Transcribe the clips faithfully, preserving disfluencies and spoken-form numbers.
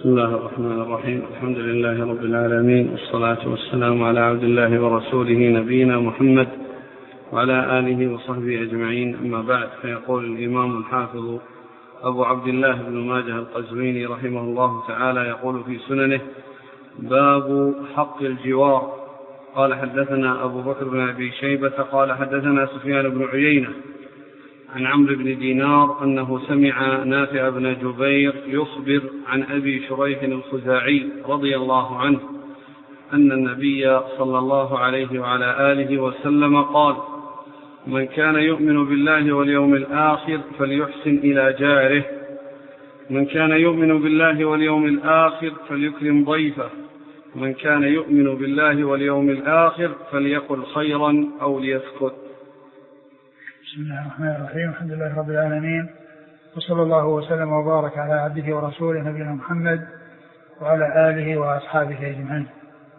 بسم الله الرحمن الرحيم. الحمد لله رب العالمين، والصلاة والسلام على عبد الله ورسوله نبينا محمد وعلى آله وصحبه أجمعين، أما بعد. فيقول الإمام الحافظ أبو عبد الله بن ماجه القزويني رحمه الله تعالى يقول في سننه: باب حق الجوار. قال: حدثنا أبو بكر بن أبي شيبة قال حدثنا سفيان بن عيينة عن عمرو بن دينار أنه سمع نافع بن جبير يخبر عن أبي شريح الخزاعي رضي الله عنه أن النبي صلى الله عليه وعلى آله وسلم قال: من كان يؤمن بالله واليوم الآخر فليحسن إلى جاره، من كان يؤمن بالله واليوم الآخر فليكرم ضيفه، من كان يؤمن بالله واليوم الآخر فليقل خيرا أو ليسكت. بسم الله الرحمن الرحيم. الحمد لله رب العالمين، وصلى الله وسلم وبارك على عبده ورسوله نبينا محمد وعلى آله وأصحابه أجمعين.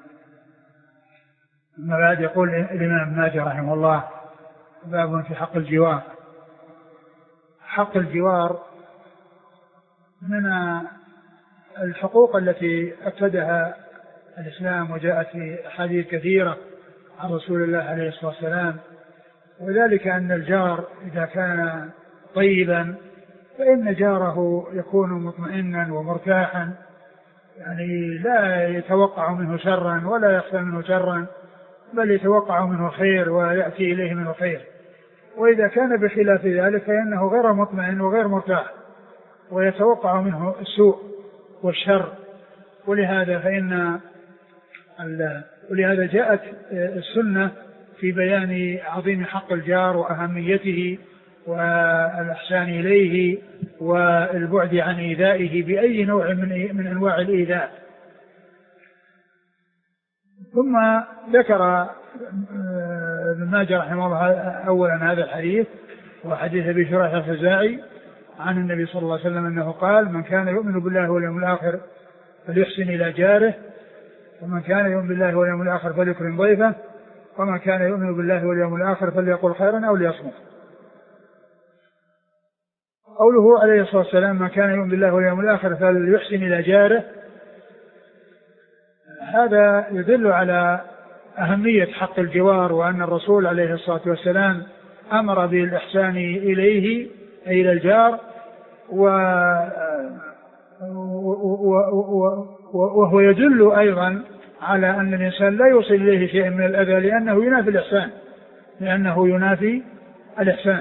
أما بعد، يقول الإمام ابن ماجه رحمه الله: باب في حق الجوار. حق الجوار من الحقوق التي أكدها الإسلام وجاءت في أحاديث كثيرة عن رسول الله عليه الصلاة والسلام، وذلك أن الجار إذا كان طيبا فإن جاره يكون مطمئنا ومرتاحا، يعني لا يتوقع منه شرا ولا يخشى منه شرا، بل يتوقع منه خير ويأتي إليه منه خير. وإذا كان بخلاف ذلك فإنه غير مطمئن وغير مرتاح ويتوقع منه السوء والشر. ولهذا فإن ولهذا جاءت السنة في بيان عظيم حق الجار وأهميته والإحسان إليه والبعد عن إيذائه بأي نوع من من أنواع الإيذاء. ثم ذكر ابن ماجه رحمه الله أولا هذا الحديث، وحديث أبي شريح الخزاعي عن النبي صلى الله عليه وسلم أنه قال: من كان يؤمن بالله واليوم الآخر فليحسن إلى جاره، ومن كان يؤمن بالله واليوم الآخر فليكرم ضيفه، ومن كان يؤمن بالله واليوم الآخر فليقل خيرا أو ليصمت. قوله عليه الصلاة والسلام: من كان يؤمن بالله واليوم الآخر فليحسن إلى جاره، هذا يدل على أهمية حق الجوار، وأن الرسول عليه الصلاة والسلام أمر بالإحسان إليه أي إلى الجار، وهو يدل أيضا على أن الإنسان لا يوصل إليه شيء من الأذى، لأنه ينافي الإحسان لأنه ينافي الإحسان.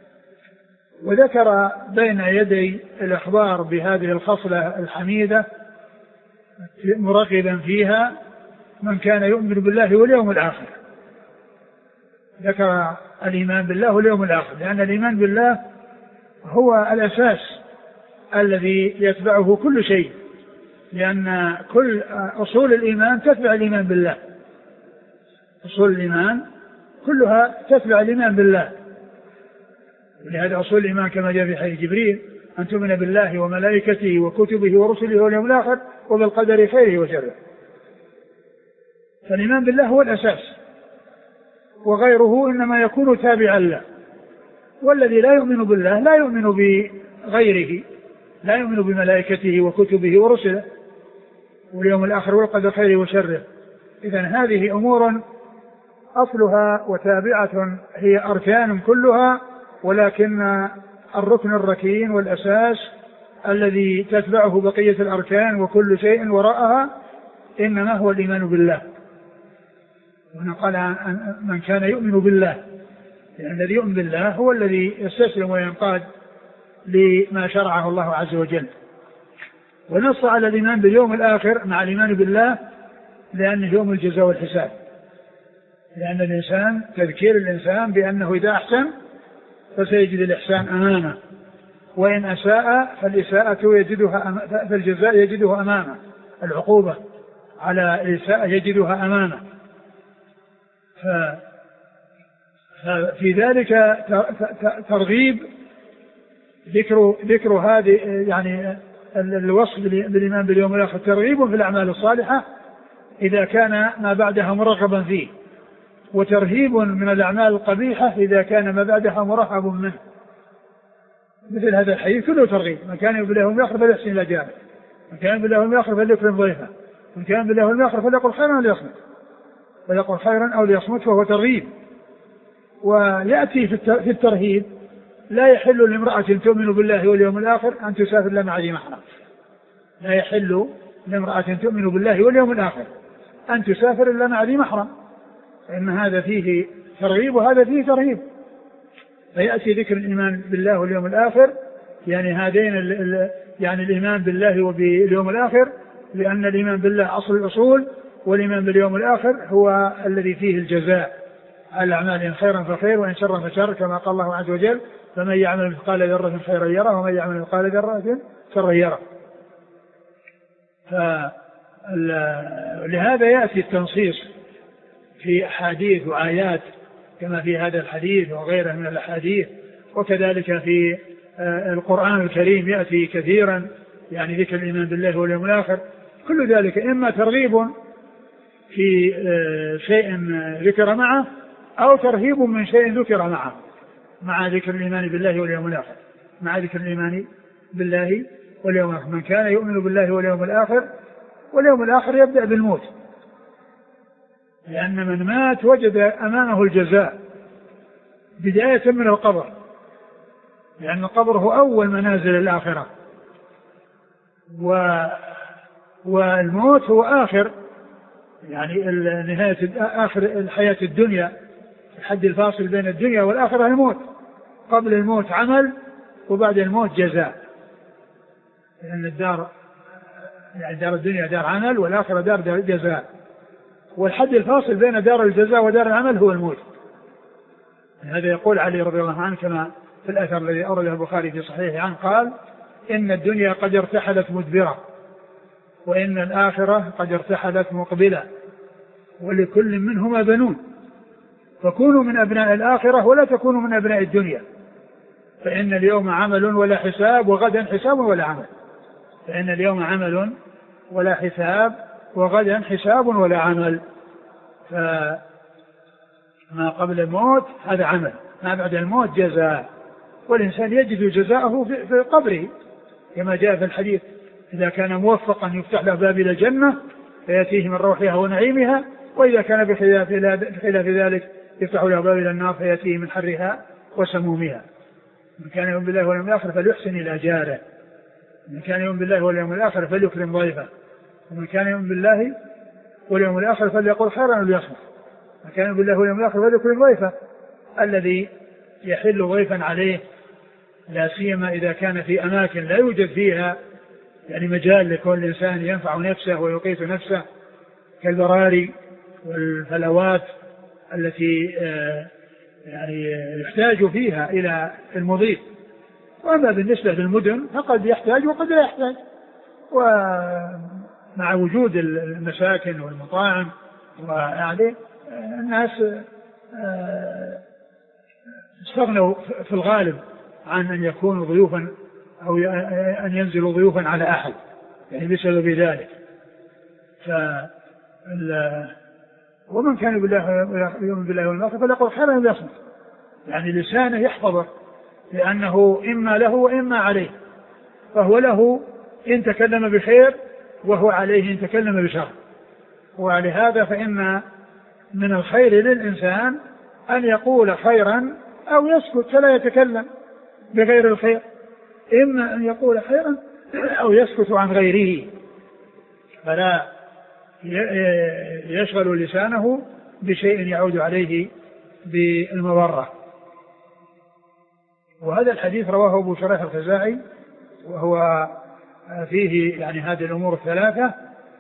وذكر بين يدي الإخبار بهذه الخصلة الحميدة مرغبا فيها من كان يؤمن بالله واليوم الآخر. ذكر الإيمان بالله واليوم الآخر، لأن الإيمان بالله هو الأساس الذي يتبعه كل شيء، لأن كل أصول الإيمان تتبع الإيمان بالله، أصول الإيمان كلها تتبع الإيمان بالله. لهذا أصول الإيمان كما جاء في حديث جبريل: أن تؤمن بالله وملائكته وكتبه ورسله واليوم الآخر وبالقدر خيره وشره. فالإيمان بالله هو الأساس، وغيره إنما يكون تابعا له. والذي لا يؤمن بالله لا يؤمن بغيره، لا يؤمن بملائكته وكتبه ورسله واليوم الآخر والقدر خيره وشره. إذن هذه أمور أصلها وتابعة هي أركان كلها، ولكن الركن الركين والأساس الذي تتبعه بقية الأركان وكل شيء وراءها إنما هو الإيمان بالله. ونقال من كان يؤمن بالله، لأن الذي يؤمن بالله هو الذي يستسلم وينقاد لما شرعه الله عز وجل. ونص على الإيمان باليوم الآخر مع الإيمان بالله لأنه يوم الجزاء والحساب، لأن الإنسان تذكير الإنسان بأنه إذا أحسن فسيجد الإحسان أمامه، وإن أساء فالإساءة يجدها فالجزاء يجده أمامه، العقوبة على الإساءة يجدها أمامه. ففي ذلك ترغيب ذكر ذكر هذه يعني الوصف بالإيمان باليوم الآخر، ترغيب في الأعمال الصالحة إذا كان ما بعدها مرغبا فيه، وترهيب من الأعمال القبيحة إذا كان ما بعدها مرهب منه. مثل هذا الحديث كله ترغيب: من كان يؤمن بالله واليوم الآخر فليحسن إلى جاره. من كان بالله واليوم الآخر فليكرم ضيفه، من كان بالله واليوم الآخر فليقل خيرا أو ليصمت، فليقل خيرا أو ليصمت، وهو ترغيب. ويأتي في الترهيب: لا يحل لامرأة تؤمن بالله واليوم الآخر أن تسافر إلا مع ذي محرم. لا يحل لامرأة تؤمن بالله واليوم الآخر أن تسافر إلا مع ذي محرم، فإن هذا فيه ترغيب وهذا فيه ترهيب. فيأتي ذكر الإيمان بالله واليوم الآخر، يعني هذين ال ال يعني الإيمان بالله وباليوم الآخر، لأن الإيمان بالله أصل الأصول، والإيمان باليوم الآخر هو الذي فيه الجزاء على أعمال، إن خيرا فخير وإن شرا فشر، كما قال الله عز وجل: فمن يعمل مثقال ذرة خيرا يره ومن يعمل مثقال ذرة شرا يره. فلهذا يأتي التنصيص في أحاديث وآيات كما في هذا الحديث وغيره من الأحاديث، وكذلك في القرآن الكريم يأتي كثيرا يعني ذكر الإيمان بالله واليوم الآخر. كل ذلك إما ترغيب في شيء ذكر معه، أو ترهيب من شيء ذكر معه، مع ذكر الإيمان بالله واليوم الآخر، مع ذكر الإيمان بالله واليوم الآخر. من كان يؤمن بالله واليوم الآخر، واليوم الآخر يبدأ بالموت، لأن من مات وجد أمامه الجزاء بداية من القبر، لأن القبر هو أول منازل الآخرة، و والموت هو آخر يعني نهاية آخر الحياة الدنيا، الحد الفاصل بين الدنيا والآخرة الموت. قبل الموت عمل، وبعد الموت جزاء، لأن الدار يعني دار الدنيا دار عمل، والآخرة دار جزاء، والحد الفاصل بين دار الجزاء ودار العمل هو الموت. هذا يقول علي رضي الله عنه كما في الأثر الذي أورده البخاري في صحيحه عنه قال: إن الدنيا قد ارتحلت مدبرة، وإن الآخرة قد ارتحلت مقبلة، ولكل منهما بنون، فكونوا من أبناء الآخرة ولا تكونوا من أبناء الدنيا، فإن اليوم عمل ولا حساب، وغدا حساب ولا عمل. فإن اليوم عمل ولا حساب، وغدا حساب ولا عمل. فما قبل الموت هذا عمل، ما بعد الموت جزاء، والإنسان يجد جزاءه في قبره، كما جاء في الحديث: إذا كان موفقا يفتح له باب إلى الجنة فيأتيه من روحها ونعيمها، وإذا كان بخلاف ذلك يفتح له باب إلى النار فيأتيه من حرها وسمومها. من كان يؤمن بالله واليوم الآخر فليحسن إلى جاره، من كان يؤمن بالله واليوم الآخر فليكرم ضيفه، ومن كان يؤمن بالله واليوم الآخر فليقل خيرا أو ليصمت. من كان يؤمن بالله واليوم الآخر فليكرم ضيفه، الذي يحل ضيفا عليه، لا سيما إذا كان في أماكن لا يوجد فيها يعني مجال لكل إنسان ينفع نفسه ويقيت نفسه، كالبراري والفلوات التي يعني يحتاج فيها إلى المضيف. وأما بالنسبة للمدن فقد يحتاج وقد لا يحتاج، ومع وجود المساكن والمطاعم ويعني الناس استغنوا في الغالب عن أن يكونوا ضيوفا أو أن ينزلوا ضيوفا على أحد يعني بسبب ذلك. ف ومن كان يؤمن بالله واليوم الآخر فليقل خيرا أو ليصمت، يعني لسانه يحفظه، لأنه إما له وإما عليه، فهو له إن تكلم بخير، وهو عليه إن تكلم بشر. ولهذا فإن من الخير للإنسان أن يقول خيرا أو يسكت فلا يتكلم بغير الخير، إما أن يقول خيرا أو يسكت عن غيره، فلا يشغل لسانه بشيء يعود عليه بالمضرة. وهذا الحديث رواه أبو شريح الخزاعي، وهو فيه يعني هذه الأمور الثلاثة،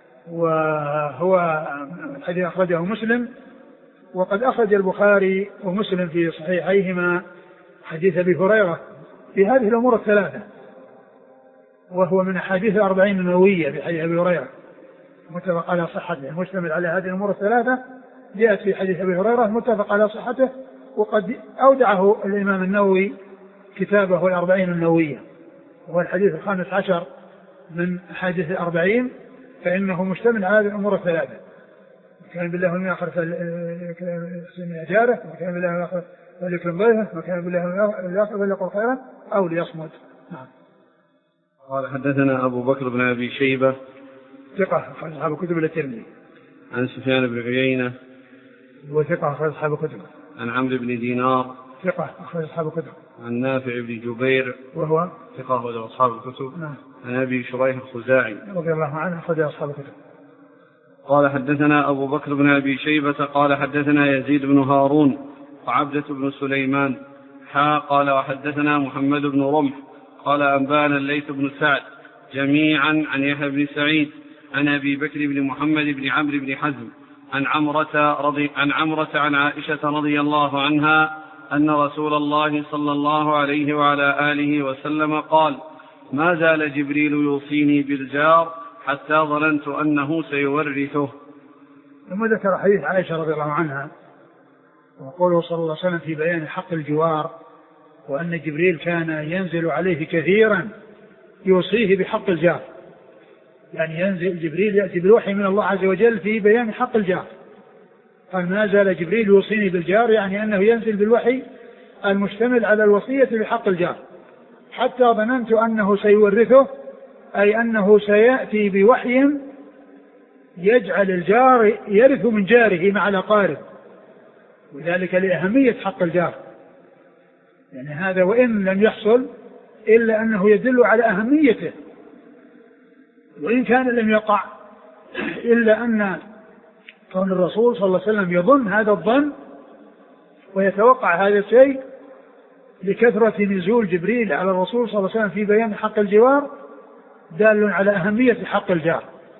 وهو الحديث أخرجه مسلم، وقد أخرج البخاري ومسلم في صحيحيهما حديث أبي هريرة في هذه الأمور الثلاثة، وهو من حديث الأربعين النووية بحديث أبي هريرة متفق على صحته، مشتمل على هذه الأمور الثلاثة، جاءت في حديث أبي هريرة متفق على صحته، وقد أودعه الإمام النووي كتابه الأربعين النووية، وهو الحديث الخامس عشر من حديث الأربعين، فإنه مشتمل على هذه الأمور الثلاثة: كان بالله واليوم الآخر فليحسن جاره، وكان بالله واليوم الآخر فليكرم ضيفه، وكان بالله واليوم الآخر فليقل خيرا أو ليصمت. نعم. قال حدثنا أبو بكر بن أبي شيبة ثقة أخرج أصحاب الكتب الترمذي. عن سفيان بن عيينة وثقة أخرج أصحاب الكتب. عن عمرو بن دينار ثقة أخرج أصحاب الكتب. عن نافع بن جبير وهو ثقة أخرج أصحاب الكتب. نعم. عن أبي شريح الخزاعي رضي الله عنه أخرج أصحاب الكتب. قال حدثنا أبو بكر بن أبي شيبة قال حدثنا يزيد بن هارون وعبدة بن سليمان حا قال وحدثنا محمد بن رمح قال أنبانا الليث بن سعد جميعا عن يحيى بن سعيد عن أبي بكر بن محمد بن عمرو بن حزم عن عمرة رضي عن عمرة عن عائشة رضي الله عنها أن رسول الله صلى الله عليه وعلى آله وسلم قال ما زال جبريل يوصيني بالجار حتى ظننت أنه سيورثه. ثم ذكر حديث عائشة رضي الله عنها وقوله صلى الله عليه وسلم في بيان حق الجوار وأن جبريل كان ينزل عليه كثيرا يوصيه بحق الجار، يعني ينزل جبريل يأتي بالوحي من الله عز وجل في بيان حق الجار. قال ما زال جبريل يوصيني بالجار، يعني أنه ينزل بالوحي المشتمل على الوصية بحق الجار حتى ظننت أنه سيورثه، أي أنه سيأتي بوحي يجعل الجار يرث من جاره مع الأقارب، وذلك لأهمية حق الجار. يعني هذا وإن لم يحصل إلا أنه يدل على أهميته، وإن كان لم يقع إلا أن كون الرسول صلى الله عليه وسلم يظن هذا الظن ويتوقع هذا الشيء لكثرة نزول جبريل على الرسول صلى الله عليه وسلم في بيان حق الجوار دال على أهمية حق الجار،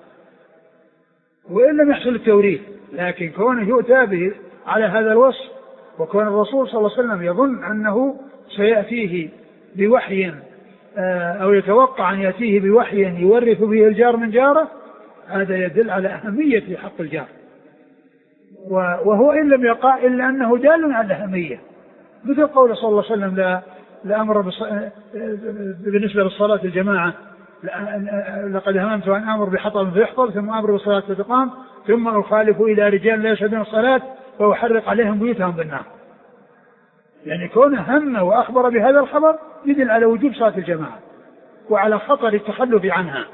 وإن لم يحصل التوريث. لكن كونه يؤتى به على هذا الوصف، وكون الرسول صلى الله عليه وسلم يظن أنه سيأتيه بوحي أو يتوقع أن يأتيه بوحي يورث به الجار من جاره، هذا يدل على أهمية حق الجار، وهو إن لم يقع إلا أنه دال على الأهمية، مثل قول صلى الله عليه وسلم لا لأمر بالنسبة للصلاة الجماعة لقد هممت أن أمر بحطب فيحطب ثم أمر بالصلاة فتقام ثم أخالف إلى رجال لا يشهدون الصلاة وأحرق عليهم بيوتهم بالنار. يعني كون هم وأخبر بهذا الخبر يدل على وجوب صلاة الجماعة وعلى خطر التخلف عنها،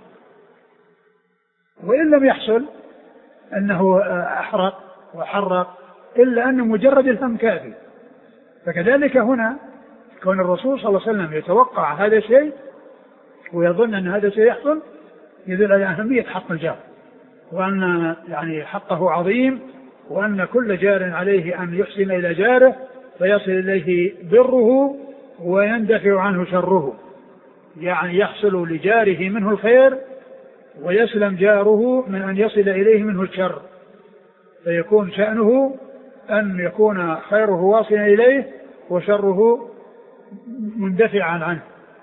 وإن لم يحصل أنه أحرق وحرق إلا أن مجرد الهم كافي. فكذلك هنا كون الرسول صلى الله عليه وسلم يتوقع هذا الشيء ويظن أن هذا سيحصل يدل على أهمية حق الجار، وأن يعني حقه عظيم، وأن كل جار عليه أن يحسن إلى جاره فيصل إليه بره ويندفع عنه شره، يعني يحصل لجاره منه الخير ويسلم جاره من أن يصل إليه منه الشر، فيكون شأنه أن يكون خيره واصلا إليه وشره مندفعا عنه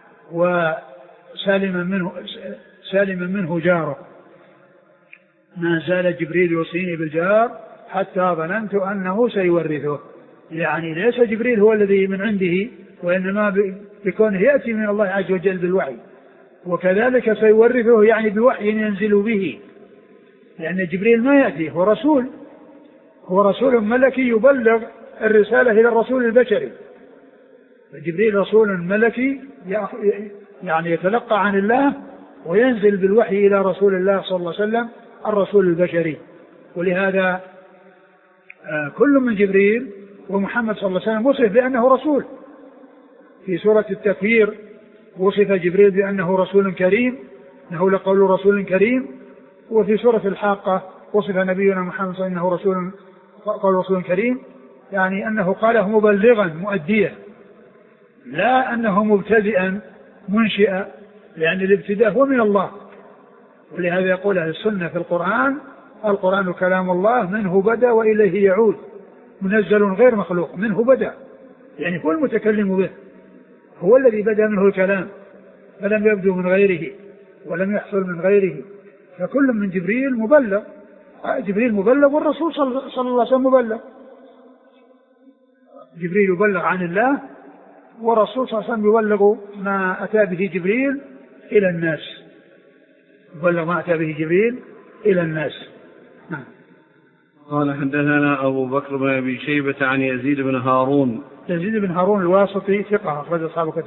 وسالما منه, سالما منه جاره. ما زال جبريل يوصيني بالجار حتى ظننت أنه سيورثه، يعني ليس جبريل هو الذي من عنده، وإنما بكونه يأتي من الله عز وجل بالوحي، وكذلك سيورثه يعني بوحي ينزل به، لأن جبريل ما يأتي، هو رسول، هو رسول ملكي يبلغ الرسالة إلى الرسول البشري، فجبريل رسول ملكي يعني يتلقى عن الله وينزل بالوحي إلى رسول الله صلى الله عليه وسلم الرسول البشري. ولهذا كل من جبريل ومحمد صلى الله عليه وسلم وصف بأنه رسول. في سورة التكوير وصف جبريل بأنه رسول كريم، إنه لقول رسول كريم. وفي سورة الحاقة وصف نبينا محمد صلى الله عليه وسلم أنه رسول قال رسول كريم، يعني أنه قاله مبلغا مؤديا، لا أنه مبتدئا منشئا، لأن الابتداء هو من الله. ولهذا يقول أهل السنة في القرآن: القرآن كلام الله منه بدأ وإليه يعود، منزل غير مخلوق، منه بدأ، يعني هو المتكلم به، هو الذي بدأ منه الكلام فلم يبدو من غيره ولم يحصل من غيره. فكل من جبريل مبلغ، جبريل مبلغ والرسول صلى الله عليه وسلم مبلغ. جبريل يبلغ عن الله والرسول صلى الله عليه وسلم يبلغ ما أتى به جبريل إلى الناس، يبلغ ما أتى به جبريل إلى الناس. نعم. قال حدثنا أبو بكر بن أبي شيبة عن يزيد بن هارون. يزيد بن هارون الواسطي ثقة أخرج أصحاب الكتب.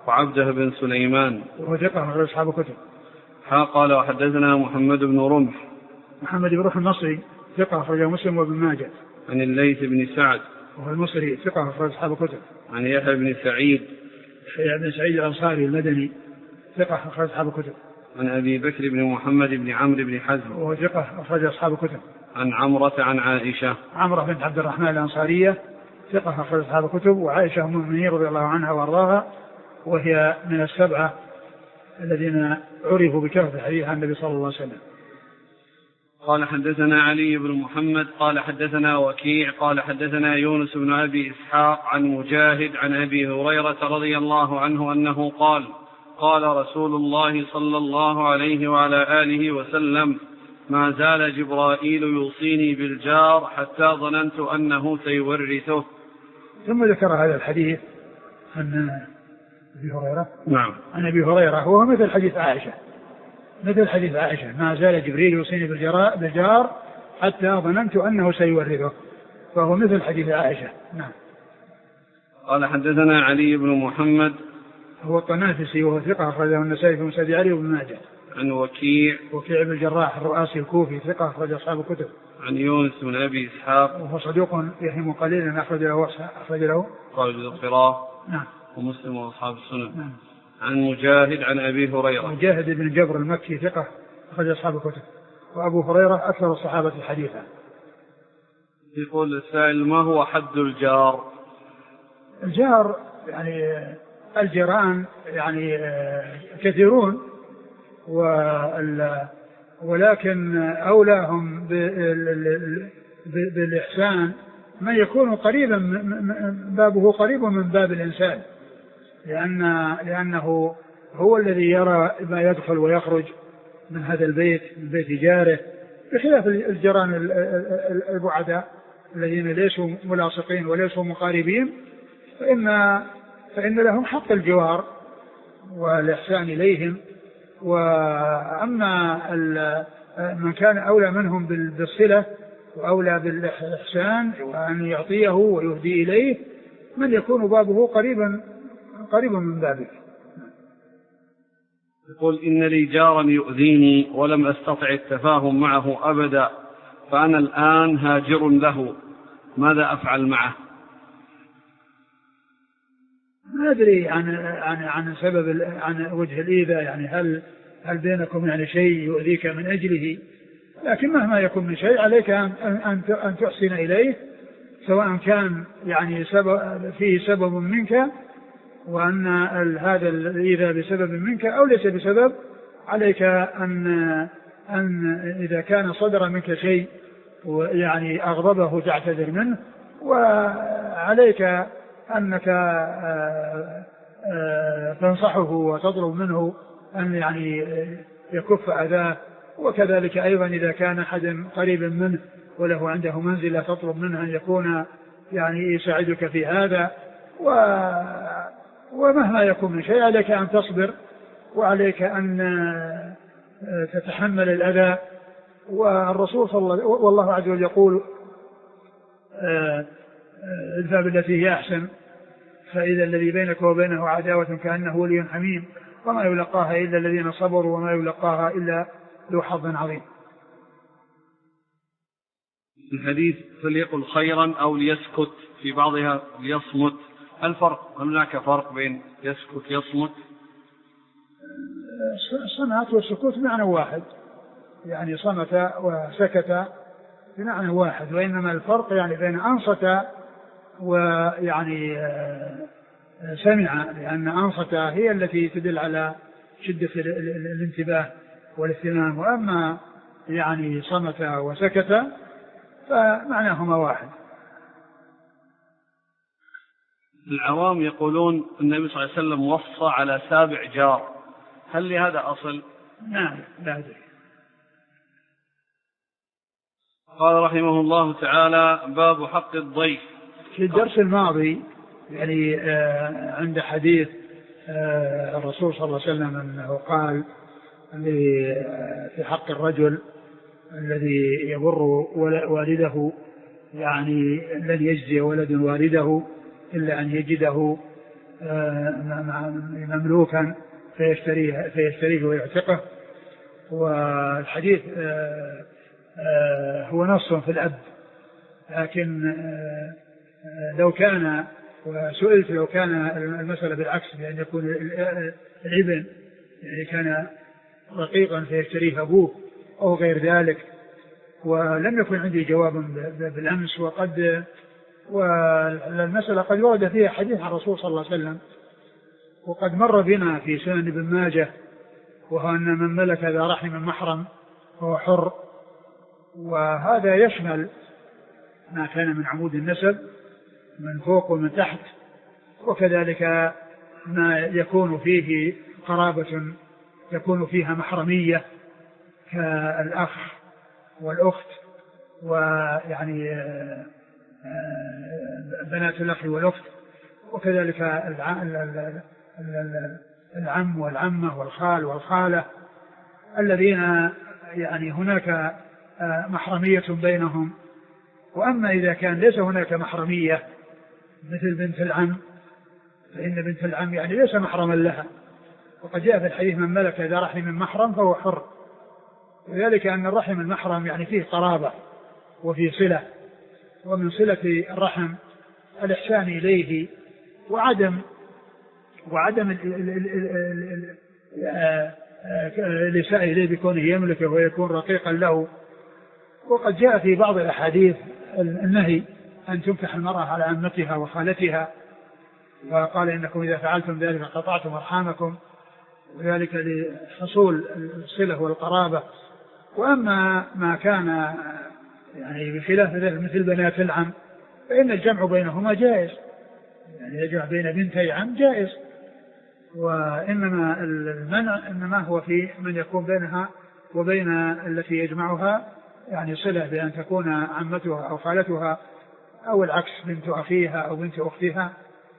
وعبده بن سليمان وهو ثقة أخرج أصحاب الكتب. ها قال وحدثنا محمد بن رمح محمد بن رمح المصري ثقة أخرجه مسلم وابن ماجه. عن الليث بن سعد وهو المصري ثقة أخرج أصحاب الكتب. عن يحيى بن سعيد يحيى بن سعيد الأنصاري المدني ثقة أخرج أصحاب الكتب. عن أبي بكر بن محمد بن عمرو بن حزم وهو ثقة أخرج أصحاب الكتب. عن عمرة عن عائشة عمرة بنت عبد الرحمن الأنصارية ثقة أخرج أصحاب الكتب. وعائشة أم المؤمنين رضي الله عنها وأرضاها وهي من السبعة الذين عرفوا بكثرة الحديث عن النبي صلى الله عليه وسلم. قال حدثنا علي بن محمد قال حدثنا وكيع قال حدثنا يونس بن أبي إسحاق عن مجاهد عن أبي هريرة رضي الله عنه أنه قال قال رسول الله صلى الله عليه وعلى آله وسلم ما زال جبرائيل يوصيني بالجار حتى ظننت أنه سيورثه. ثم ذكر هذا الحديث عن أبي هريرة. نعم. عن أبي هريرة وهو مثل حديث عائشة مثل حديث عائشة ما زال جبريل يوصيني بالجار حتى ظننت أنه سيورثه، فهو مثل حديث عائشة. نعم. قال حدثنا علي بن محمد هو الطنافسي وهو ثقة أخرجه النسائي في مسند علي وابن ماجه. عن وكيع وكيع بن الجراح الرؤاسي الكوفي ثقة أخرج أصحاب الكتب. عن يونس بن أبي إسحاق وهو صدوق يهم قليلا أخرج له أخرج له قال بالقراءة. نعم. ومسلم وأصحاب السنن. نعم. عن مجاهد عن أبي هريرة. مجاهد بن جبر المكي ثقة أخرج أصحاب الكتب. وأبو هريرة أكثر الصحابة حديثا. يقول السائل ما هو حد الجار؟ الجار يعني الجيران يعني كثيرون ولكن أولاهم بالإحسان من يكون قريبا بابه قريب من باب الإنسان، لأن لأنه هو الذي يرى ما يدخل ويخرج من هذا البيت من بيت جاره، بخلاف الجيران البعداء الذين ليسوا ملاصقين وليسوا مقاربين، فإن فإن لهم حق الجوار والإحسان إليهم. وأما من كان أولى منهم بالصلة وأولى بالإحسان وأن يعطيه ويهدي إليه من يكون بابه قريبا قريبا من بابه. يقول إن لي جارا يؤذيني ولم أستطع التفاهم معه أبدا، فأنا الآن هاجر له، ماذا أفعل معه؟ ما أدري عن عن عن سبب عن وجه الإيذاء، يعني هل هل بينكم يعني شيء يؤذيك من أجله، لكن مهما يكون من شيء عليك أن أن أن تحسن إليه، سواء كان يعني سبب فيه سبب منك وأن هذا الإيذاء بسبب منك أو ليس بسبب، عليك أن أن إذا كان صدر منك شيء ويعني أغضبه تعتذر منه، وعليك أنك تنصحه وتطلب منه أن يعني يكف أذاه. وكذلك أيضا إذا كان أحد قريب منه وله عنده منزلة تطلب منه أن يكون يعني يساعدك في هذا. ومهما يكون من شيء عليك أن تصبر وعليك أن تتحمل الأذى. والرسول صلى الله والله عز وجل يقول ادفع بالتي هي أحسن فإذا الذي بينك وبينه عداوة كأنه ولي حميم وما يلقاها إلا الذين صبروا وما يلقاها إلا ذو حظ عظيم. الحديث فليقل خيرا أو ليسكت، في بعضها ليصمت، هل فرق هل هناك فرق بين يسكت يصمت؟ الصمت والسكوت معنى واحد، يعني صمت وسكت بمعنى واحد، وإنما الفرق يعني بين أنصت ويعني سمع، لأن أنصت هي التي تدل على شدة الانتباه والاهتمام، وأما يعني صمت وسكت فمعناهما واحد. العوام يقولون النبي صلى الله عليه وسلم وصى على سابع جار، هل لهذا أصل؟ نعم لا أدري. قال رحمه الله تعالى باب حق الضيف. في الدرس الماضي يعني آه عند حديث آه الرسول صلى الله عليه وسلم أنه قال في حق الرجل الذي يبر والده، يعني لن يجزي ولد والده إلا أن يجده مملوكا فيشتريه, فيشتريه ويعتقه. والحديث هو نص في الأب، لكن لو كان وسئلت لو كان المسألة بالعكس بأن يكون الابن يعني كان رقيقا فيشتريه أبوه أو غير ذلك، ولم يكن عندي جواب بالأمس. وقد والمسألة قد ورد فيها حديث عن الرسول صلى الله عليه وسلم، وقد مر بنا في سنن ابن ماجه، وهو أن من ملك ذا رحم محرم فهو حر، وهذا يشمل ما كان من عمود النسب من فوق ومن تحت، وكذلك ما يكون فيه قرابة يكون فيها محرمية كالأخ والأخت، ويعني بنات الأخ والأخت، وكذلك العم والعمة والخال والخالة الذين يعني هناك محرمية بينهم. وأما إذا كان ليس هناك محرمية مثل بنت العم، فإن بنت العم يعني ليس محرما لها، وقد جاء في الحديث من ملك ذا رحم محرم فهو حر، وذلك أن الرحم المحرم يعني فيه قرابة وفيه صلة، ومن صلة الرحم الإحسان إليه وعدم وعدم الإساءة إليه بكونه يملكه ويكون رقيقا له. وقد جاء في بعض الأحاديث النهي أن تنكح المرأة على عمتها وخالتها، وقال إنكم إذا فعلتم ذلك قطعتم أرحامكم، وذلك لحصول الصلة والقرابة. وأما ما كان يعني بخلاف ذلك مثل بنات العم فإن الجمع بينهما جائز، يعني يجمع بين بنتي عم جائز، وإنما المنع إنما هو في من يكون بينها وبين التي يجمعها يعني صلة بأن تكون عمتها أو خالتها أو العكس بنت أخيها أو بنت أختها.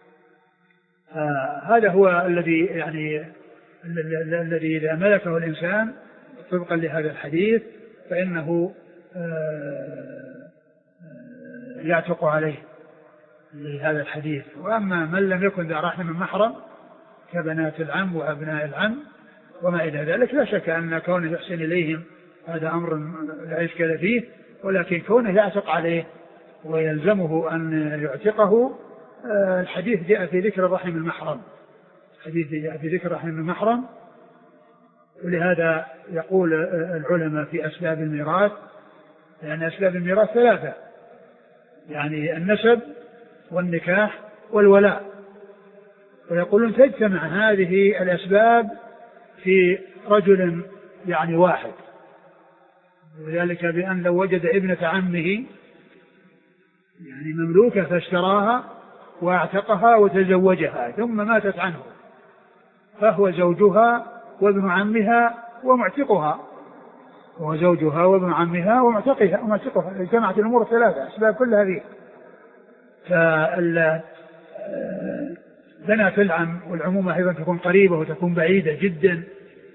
آه هذا هو الذي يعني الذي إذا ملكه الإنسان طبقا لهذا الحديث فإنه آه يعتق عليه لهذا الحديث. وأما من لم يكن ذا رحم محرم كبنات العم وأبناء العم وما إلى ذلك، لا شك أن كونه يحسن إليهم هذا أمر لا إشكال فيه، ولكن كونه يعتق عليه ويلزمه أن يعتقه آه الحديث جاء في ذكر الرحم المحرم، الحديث جاء في ذكر الرحم المحرم. ولهذا يقول العلماء في أسباب الميراث، لأن أسباب الميراث ثلاثة، يعني النسب والنكاح والولاء، ويقولون تجتمع هذه الأسباب في رجل يعني واحد، وذلك بأن لو وجد ابنة عمه يعني مملوكة فاشتراها واعتقها وتزوجها ثم ماتت عنه فهو زوجها وابن عمها ومعتقها، هو زوجها وابن عمها ومعتقها ومعتقها، اجتمعت الأمور الثلاثة أسباب كل هذه. فبنات العم والعمومة أيضا تكون قريبة وتكون بعيدة جدا،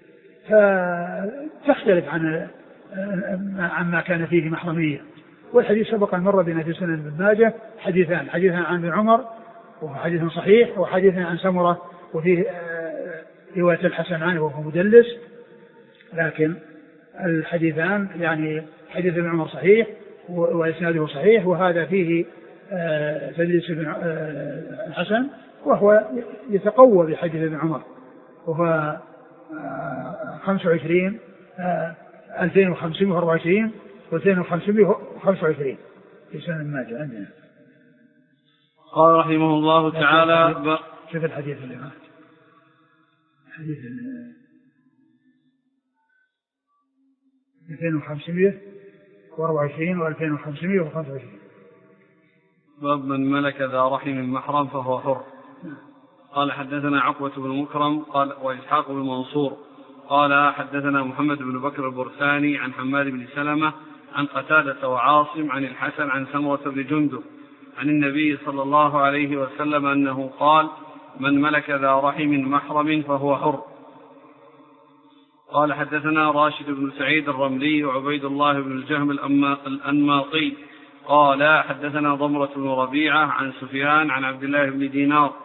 فتختلف عن عما كان فيه محرمية. والحديث سبق أن مر بنا في سنن ابن ماجه حديثان، حديثا عن ابن عمر وهو حديث صحيح، وحديثا عن سمرة وفيه رواية الحسن عنه وهو مدلس، لكن الحديثان يعني حديث ابن عمر صحيح وإسناده صحيح، وهذا فيه تدليس ابن الحسن وهو يتقوى بحديث ابن عمر، وهو خمسة وعشرين ألفين وخمسمائة وأربعة وعشرين واثنين وخمسمائة وخمسة وعشرين في سنن الماجه عندنا. قال رحمه الله تعالى شوف الحديث اللي معه حديث ألفين وخمسمائة وأربعة وعشرين وألفين وخمسمائة وخمسة وعشرين. باب من ملك ذا رحم محرم فهو حر. قال حدثنا عقبة بن مكرم قال وإسحاق بن منصور قال حدثنا محمد بن بكر البرساني عن حماد بن سلمة عن قتادة وعاصم عن الحسن عن سمرة بن جندب عن النبي صلى الله عليه وسلم أنه قال من ملك ذا رحم محرم فهو حر. قال حدثنا راشد بن سعيد الرملي وعبيد الله بن الجهم الأنماطي قال حدثنا ضمرة بن ربيعة عن سفيان عن عبد الله بن دينار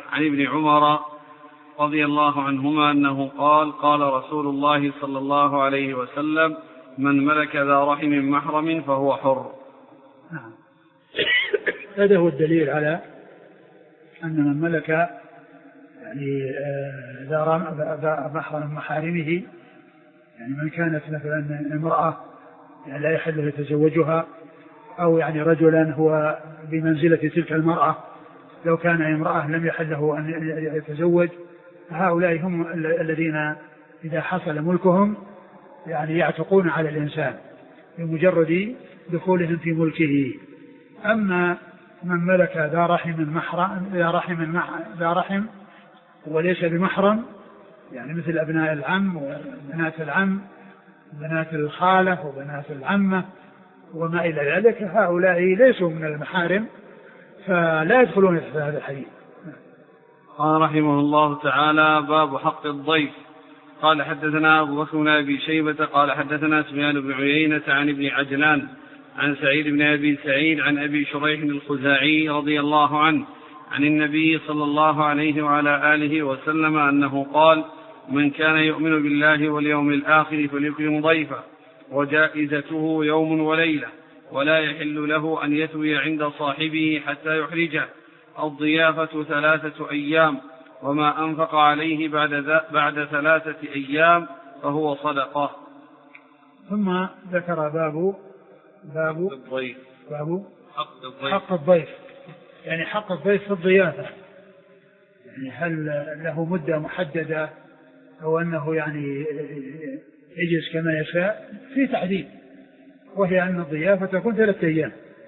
عن ابن عمر رضي الله عنهما أنه قال قال رسول الله صلى الله عليه وسلم من ملك ذا رحم محرم فهو حر. نعم. هذا هو الدليل على أن من ملك يعني ذا محرم محارمه، يعني من كانت مثلا امرأة يعني لا يحل يتزوجها، أو يعني رجلا هو بمنزلة تلك المرأة لو كان امرأة لم يحل له أن يتزوج، هؤلاء هم الذين إذا حصل ملكهم يعني يعتقون على الإنسان بمجرد دخولهم في ملكه. أما من ملك ذا رحم محرم ذا رحم ذا رحم وليس بمحرم، يعني مثل أبناء العم وبنات العم بنات الخالة وبنات العمة وما إلى ذلك، هؤلاء ليسوا من المحارم فلا يدخلون في هذا الحديث. قال رحمه الله تعالى باب حق الضيف. قال حدثنا أبو بكر بن أبي شيبة قال حدثنا سفيان بن عيينة عن ابن عجلان عن سعيد بن أبي سعيد عن أبي شريح الخزاعي رضي الله عنه عن النبي صلى الله عليه وعلى آله وسلم أنه قال من كان يؤمن بالله واليوم الآخر فليكرم ضيفه وجائزته يوم وليلة ولا يحل له أن يثوي عند صاحبه حتى يحرجه. الضيافة ثلاثة أيام وما أنفق عليه بعد, بعد ثلاثة أيام فهو صدقة. ثم ذكر باب باب الضيف باب حق الضيف. حق الضيف يعني حق الضيف في الضيافة، يعني هل له مدة محددة أو أنه يعني يجلس كما يشاء؟ في تعديل، وهي أن الضيافة تكون ثلاثة أيام.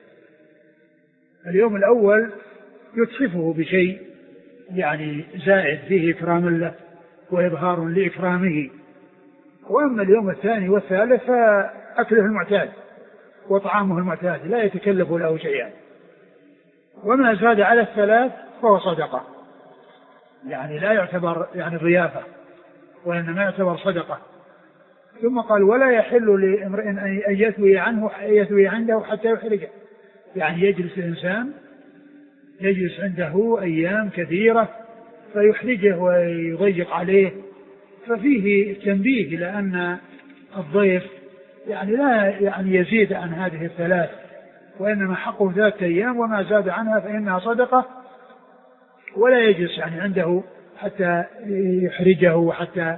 اليوم الأول يتحفه بشيء يعني زائد فيه إكرام له وإظهار لإكرامه، وأما اليوم الثاني والثالث فأكله المعتاد وطعامه المعتاد لا يتكلف له شيئا، وما زاد على الثلاث فهو صدقة، يعني لا يعتبر يعني ضيافة وإنما يعتبر صدقة. ثم قال ولا يحل لامرئ أن يثوي عنه يثوي عنده حتى يحرجه، يعني يجلس الإنسان يجلس عنده أيام كثيرة فيحرجه ويضيق عليه، ففيه تنبيه إلى أن الضيف يعني لا يعني يزيد عن هذه الثلاث، وإنما حقه ثلاثة أيام وما زاد عنها فإنها صدقة، ولا يجلس يعني عنده حتى يحرجه وحتى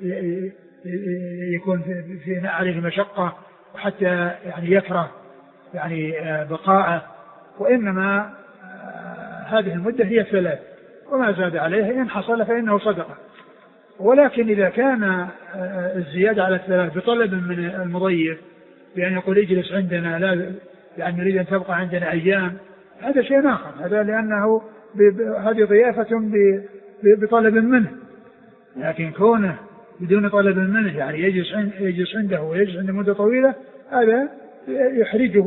يكون في عليه مشقة وحتى يعني يكره يعني بقاءه، وإنما هذه المدة هي ثلاث وما زاد عليها إن حصل فإنه صدقة. ولكن إذا كان الزيادة على الثلاث بطلب من المضيف بأن يقول اجلس عندنا لا يعني نريد أن تبقى عندنا أيام، هذا شيء آخر، هذا لأنه هذه ضيافة بطلب منه. لكن كونه بدون طلب منه يعني يجلس يجلس عنده ويجلس عنده مدة طويلة، هذا يحرجه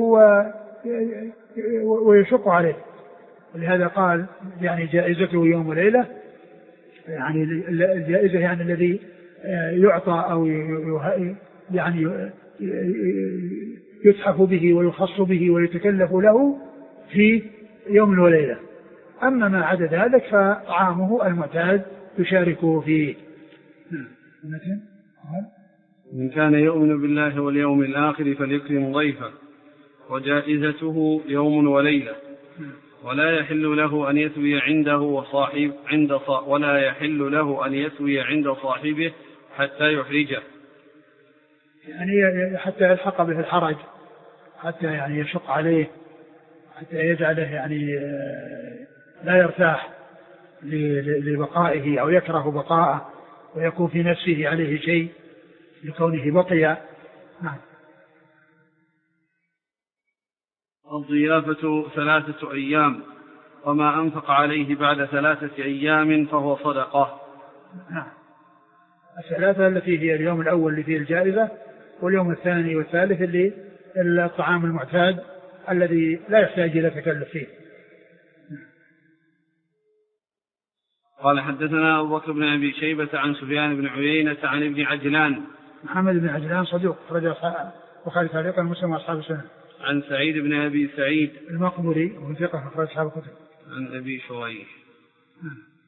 ويشق عليه. ولهذا قال يعني جائزته يوم وليلة، يعني الجائزة يعني الذي يعطى أو يعني يتحف به ويخص به ويتكلف له في يوم وليلة. أما ما عدا ذلك فطعامه المعتاد يشاركه فيه. من كان يؤمن بالله واليوم الآخر فليكرم ضيفه وجائزته يوم وليلة ولا يحل له أن يثوي عنده وصاحب عند صا ولا يحل له أن يثوي عند صاحبه حتى يحرجه، يعني حتى يلحق به الحرج، حتى يعني يشق عليه، حتى يجعله يعني لا يرتاح لبقائه أو يكره بقاءه ويكون في نفسه عليه شيء لكونه بقي. نعم. الضيافة ثلاثة أيام وما أنفق عليه بعد ثلاثة أيام فهو صدقة. نعم. الثلاثة التي هي اليوم الأول اللي فيه الجائزة، واليوم الثاني والثالث اللي الطعام المعتاد الذي لا يحتاج إلى تكلف فيه. قال حدثنا أبو بكر بن أبي شيبة عن سفيان بن عيينة عن ابن عجلان. محمد بن عجلان صدوق رجل البخاري تعليقا ومسلم وأصحاب السنن. عن سعيد بن أبي سعيد المقبري وثقة أخرج أصحاب الكتب. عن أبي شريح.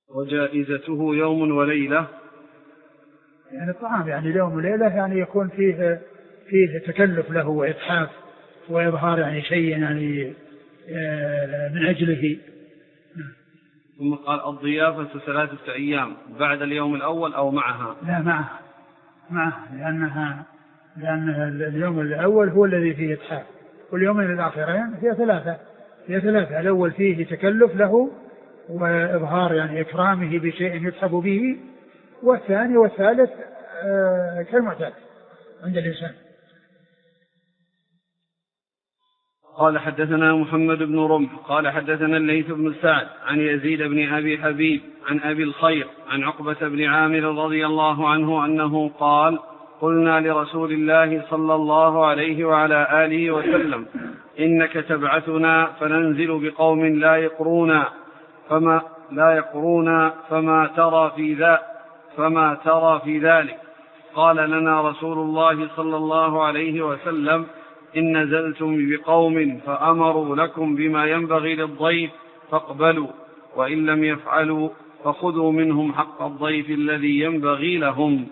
وجائزته يوم وليلة. يعني الطعام يعني يوم وليلة يعني يكون فيه فيه تكلف له وإتحاف وإظهار يعني شيء يعني من أجله. ثم قال الضيافة ثلاثة أيام بعد اليوم الأول أو معها؟ لا معها معها لأنها لأن اليوم الأول هو الذي فيه إتحاف واليومين الآخرين فيه ثلاثة فيه ثلاثة الأول فيه تكلف له وإظهار يعني إكرامه بشيء يتحب به، والثاني والثالث آه كالمعتاد عند الإنسان. قال حدثنا محمد بن رمح قال حدثنا الليث بن سعد عن يزيد بن أبي حبيب عن أبي الخير عن عقبة بن عامر رضي الله عنه أنه قال قلنا لرسول الله صلى الله عليه وعلى آله وسلم إنك تبعثنا فننزل بقوم لا يقرونا فما لا يقرونا فما ترى في ذا فما ترى في ذلك؟ قال لنا رسول الله صلى الله عليه وسلم إن نزلتم بقوم فأمروا لكم بما ينبغي للضيف فاقبلوا، وإن لم يفعلوا فخذوا منهم حق الضيف الذي ينبغي لهم.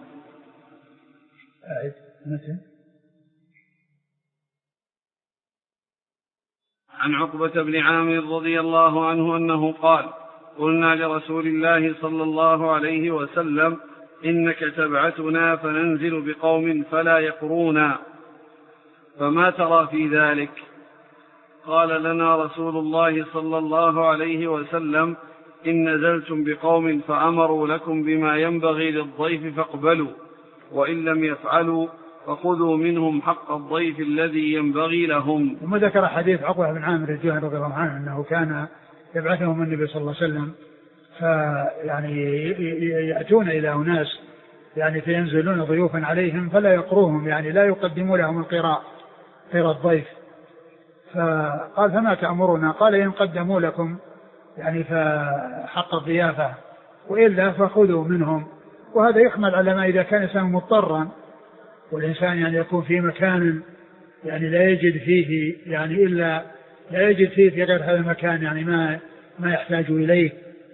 عن عقبة بن عامر رضي الله عنه أنه قال قلنا لرسول الله صلى الله عليه وسلم إنك تبعثنا فننزل بقوم فلا يقرونا فما ترى في ذلك؟ قال لنا رسول الله صلى الله عليه وسلم إن نزلتم بقوم فأمروا لكم بما ينبغي للضيف فاقبلوا، وإن لم يفعلوا فخذوا منهم حق الضيف الذي ينبغي لهم. ثم ذكر حديث عقبة بن عامر الجهني رضي الله عنه أنه كان يبعثهم النبي صلى الله عليه وسلم فيعني يأتون إلى أناس يعني فينزلون ضيوفا عليهم فلا يقروهم يعني لا يقدموا لهم القراء قراء الضيف، فقال فما تأمرنا؟ قال إن قدموا لكم يعني فحق الضيافة وإلا فخذوا منهم. وهذا يحمل على ما إذا كان إنسان مضطرا والإنسان يعني يكون في مكان يعني لا يجد فيه يعني إلا لا يجد فيه في غير هذا المكان يعني ما ما يحتاج إليه،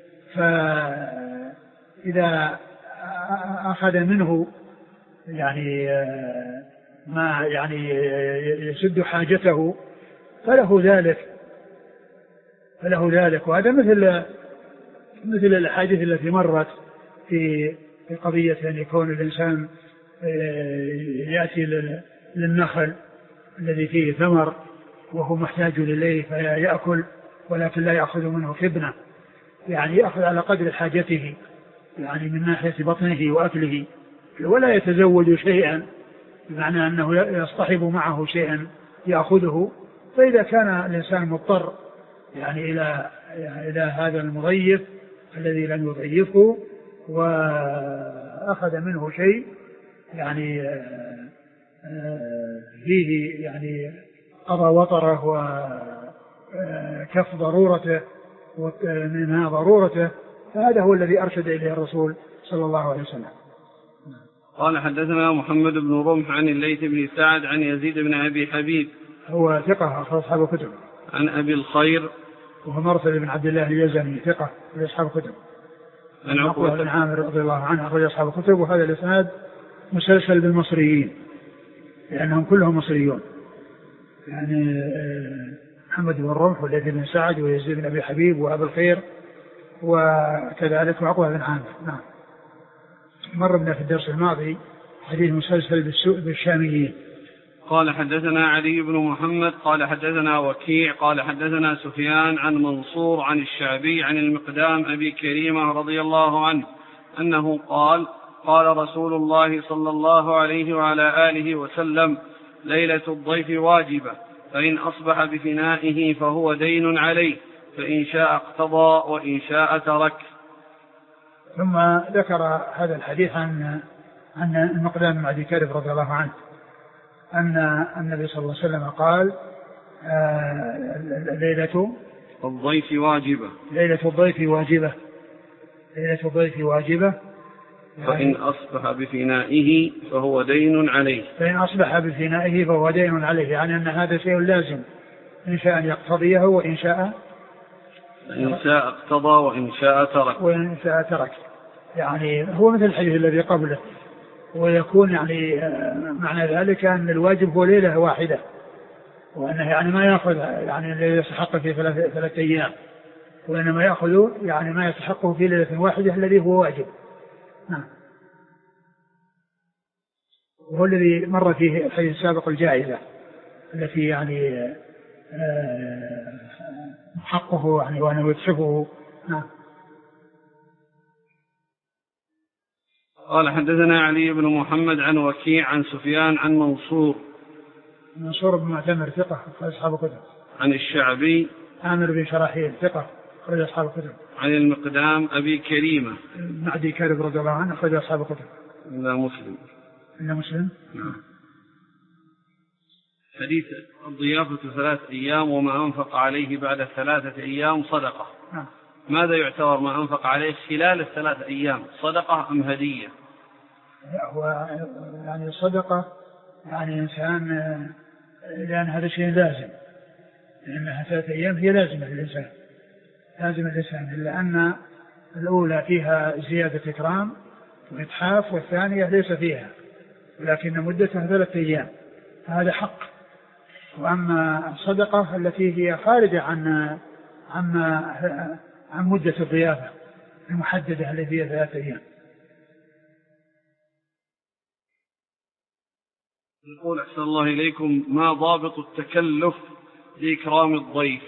فإذا أخذ منه يعني ما يعني يسد حاجته فله ذلك فله ذلك وهذا مثل مثل الأحاديث التي مرت في في قضية أن يكون الإنسان يأتي للنخل الذي فيه ثمر وهو محتاج إليه فيأكل ولكن لا يأخذ منه خبنة، يعني يأخذ على قدر حاجته يعني من ناحية بطنه وأكله، ولا يتزوج شيئا بمعنى أنه يصطحب معه شيئا يأخذه. فإذا كان الإنسان مضطر يعني إلى إلى هذا المضيف الذي لم يضيفه وأخذ منه شيء يعني فيه يعني قضى وطره وكف ضرورته ومنها ضرورته، فهذا هو الذي أرشد إليه الرسول صلى الله عليه وسلم. قال حدثنا محمد بن رمح عن الليث بن سعد عن يزيد بن أبي حبيب هو ثقة أخرج أصحاب الكتب. عن أبي الخير وهو مرسل بن عبد الله اليزني ثقة في أصحاب الكتب. عن عقبة بن عامر رضي الله عنه أخرج أصحاب الكتب. وهذا الإسناد مسلسل بالمصريين لأنهم كلهم مصريون، يعني محمد بن رمح والليث بن سعد ويزيد بن أبي حبيب وأبي الخير وكذلك عقبة بن عامر. نعم مر بنا في الدرس الماضي حديث مسلسل بالشاميين. قال حدثنا علي بن محمد قال حدثنا وكيع قال حدثنا سفيان عن منصور عن الشعبي عن المقدام أبي كريمة رضي الله عنه أنه قال قال رسول الله صلى الله عليه وعلى آله وسلم ليلة الضيف واجبة، فإن أصبح بفنائه فهو دين عليه، فإن شاء اقتضى وإن شاء ترك. ثم ذكر هذا الحديث عن عن المقدام بن أبي كريمة رضي الله عنه أن النبي صلى الله عليه وسلم قال آه ليلة الضيف واجبة ليلة الضيف واجبة ليلة الضيف واجبة فإن أصبح بفنائه فهو دين عليه فإن أصبح بفنائه فهو دين عليه، يعني أن هذا شيء لازم إن شاء أن يقتضيه وإن شاء إن شاء اقتضى وإن شاء ترك. وإن شاء ترك، يعني هو مثل الحديث الذي قبله. ويكون يعني معنى ذلك أن الواجب هو ليلة واحدة، وأنه يعني ما يأخذ يعني اللي يستحق في ثلاث, ثلاث أيام، وإنما يأخذ يعني ما يستحقه في ليلة واحدة الذي هو واجب. نعم. وهو الذي مر فيه الحديث السابق الجائزة التي يعني حقه يعني وأنه يكسبه. نعم. قال حدثنا علي بن محمد عن وكيع عن سفيان عن منصور منصور بن معتمر ثقة أخرج أصحاب الكتب. عن الشعبي عامر بن شراحيل ثقة أخرج أصحاب الكتب. عن المقدام أبي كريمة معدي كارب رضي الله عنه أخرج أصحاب الكتب. إلا مسلم. إلا مسلم. نعم. حديث الضيافة ثلاث أيام وما أنفق عليه بعد ثلاثة أيام صدقة. نعم. ماذا يعتبر ما أنفق عليه خلال الثلاث أيام، صدقة أم هدية؟ هو يعني الصدقة يعني إنسان، لأن هذا شيء لازم، لأنها ثلاثة أيام هي لازمة للإنسان، لازم الإنسان، إلا أن الأولى فيها زيادة إكرام وإتحاف، والثانية ليس فيها، ولكن مدتها ثلاثة أيام، هذا حق. وأما الصدقة التي هي خارجة عن عن عن مدة الضيافة المحددة التي هي ثلاثة أيام. يقول أحسن الله إليكم: ما ضابط التكلف لإكرام الضيف؟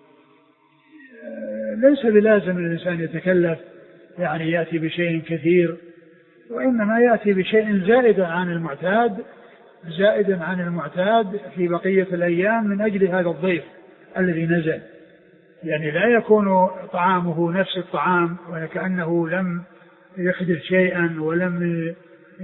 ليس بلازم الإنسان يتكلف يعني يأتي بشيء كثير، وإنما يأتي بشيء زائد عن المعتاد، زائد عن المعتاد في بقية الأيام من أجل هذا الضيف الذي نزل. يعني لا يكون طعامه نفس الطعام وكأنه لم يحدث شيئا ولم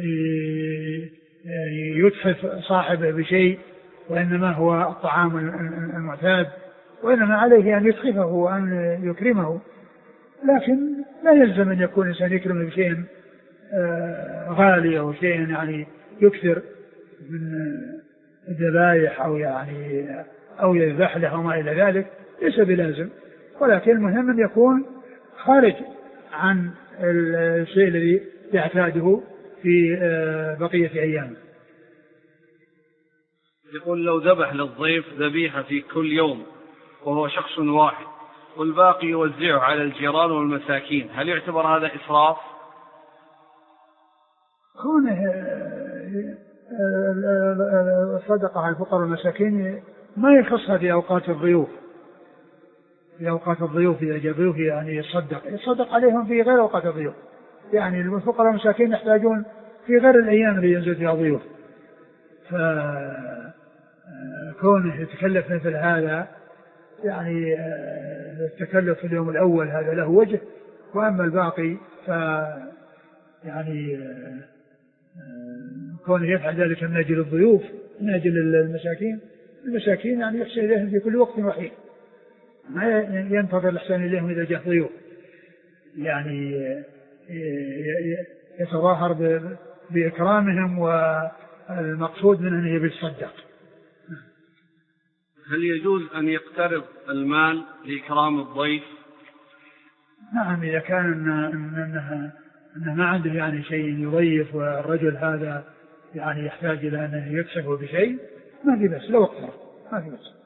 يتحف صاحبه بشيء، وإنما هو الطعام المعتاد، وإنما عليه أن يتخفه وأن يكرمه، لكن لا يلزم أن يكون إنسان يكرمه بشيء غالي أو شيء يعني يكثر من الذبائح أو يعني أو يذبح له أو ما إلى ذلك، ليس بلازم، ولكن المهم أن يكون خارج عن الشيء الذي يعتاده في بقية أيامه. يقول: لو ذبح للضيف ذبيحة في كل يوم وهو شخص واحد والباقي يوزعه على الجيران والمساكين، هل يعتبر هذا إسراف؟ كونه الصدقة على الفقراء والمساكين ما يخصها في أوقات الضيوف، في أوقات الضيوف إذا جاء ضيوف يعني يصدق يصدق عليهم في غير أوقات الضيوف، يعني الفقراء والمساكين يحتاجون في غير الأيام اللي ينزل فيها ضيوف، فكونه يتكلف مثل هذا يعني التكلف في اليوم الأول هذا له وجه، وأما الباقي ف يعني كونه يفعل ذلك من أجل الضيوف من أجل المساكين، المساكين يعني يحسن إليهم في كل وقت وحين، ما ينتظر الإحسان إليهم إذا جاء ضيوف، يعني يتظاهر بإكرامهم والمقصود منه أنه يتصدق. هل يجوز أن يقترض المال لإكرام الضيف؟ نعم، إذا كان أنه أنه ما عنده يعني شيء يضيف والرجل هذا يعني يحتاج إلى أنه يكسبه بشيء ما في بس، لو اقترض ما في بس.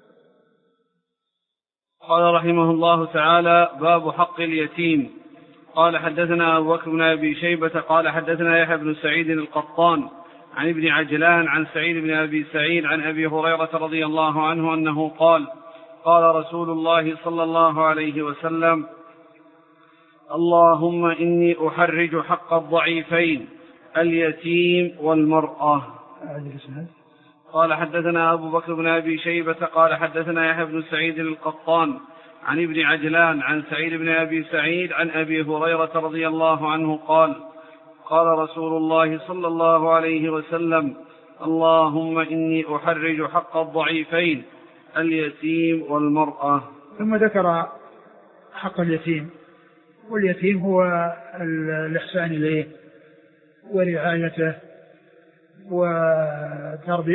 قال رحمه الله تعالى: باب حق اليتيم. قال حدثنا أبو بكر بن أبي شيبة قال حدثنا يحيى بن سعيد القطان عن ابن عجلان عن سعيد بن أبي سعيد عن أبي هريرة رضي الله عنه أنه قال: قال رسول الله صلى الله عليه وسلم: اللهم إني أحرج حق الضعيفين اليتيم والمرأة. قال حدثنا أبو بكر بن أبي شيبة قال حدثنا يحيى بن سعيد القطان عن ابن عجلان عن سعيد بن أبي سعيد عن أبي هريرة رضي الله عنه قال: قال رسول الله صلى الله عليه وسلم: اللهم إني أحرج حق الضعيفين اليتيم والمرأة. ثم ذكر حق اليتيم، واليتيم هو الإحسان إليه ورعايته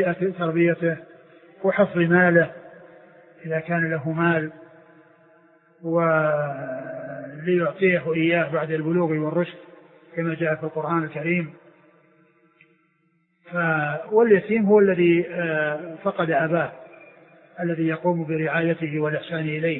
وتربيته وحفظ ماله إذا كان له مال، وليعطيه إياه بعد البلوغ والرشد كما جاء في القرآن الكريم. واليتيم هو الذي فقد أباه الذي يقوم برعايته والإحسان إليه،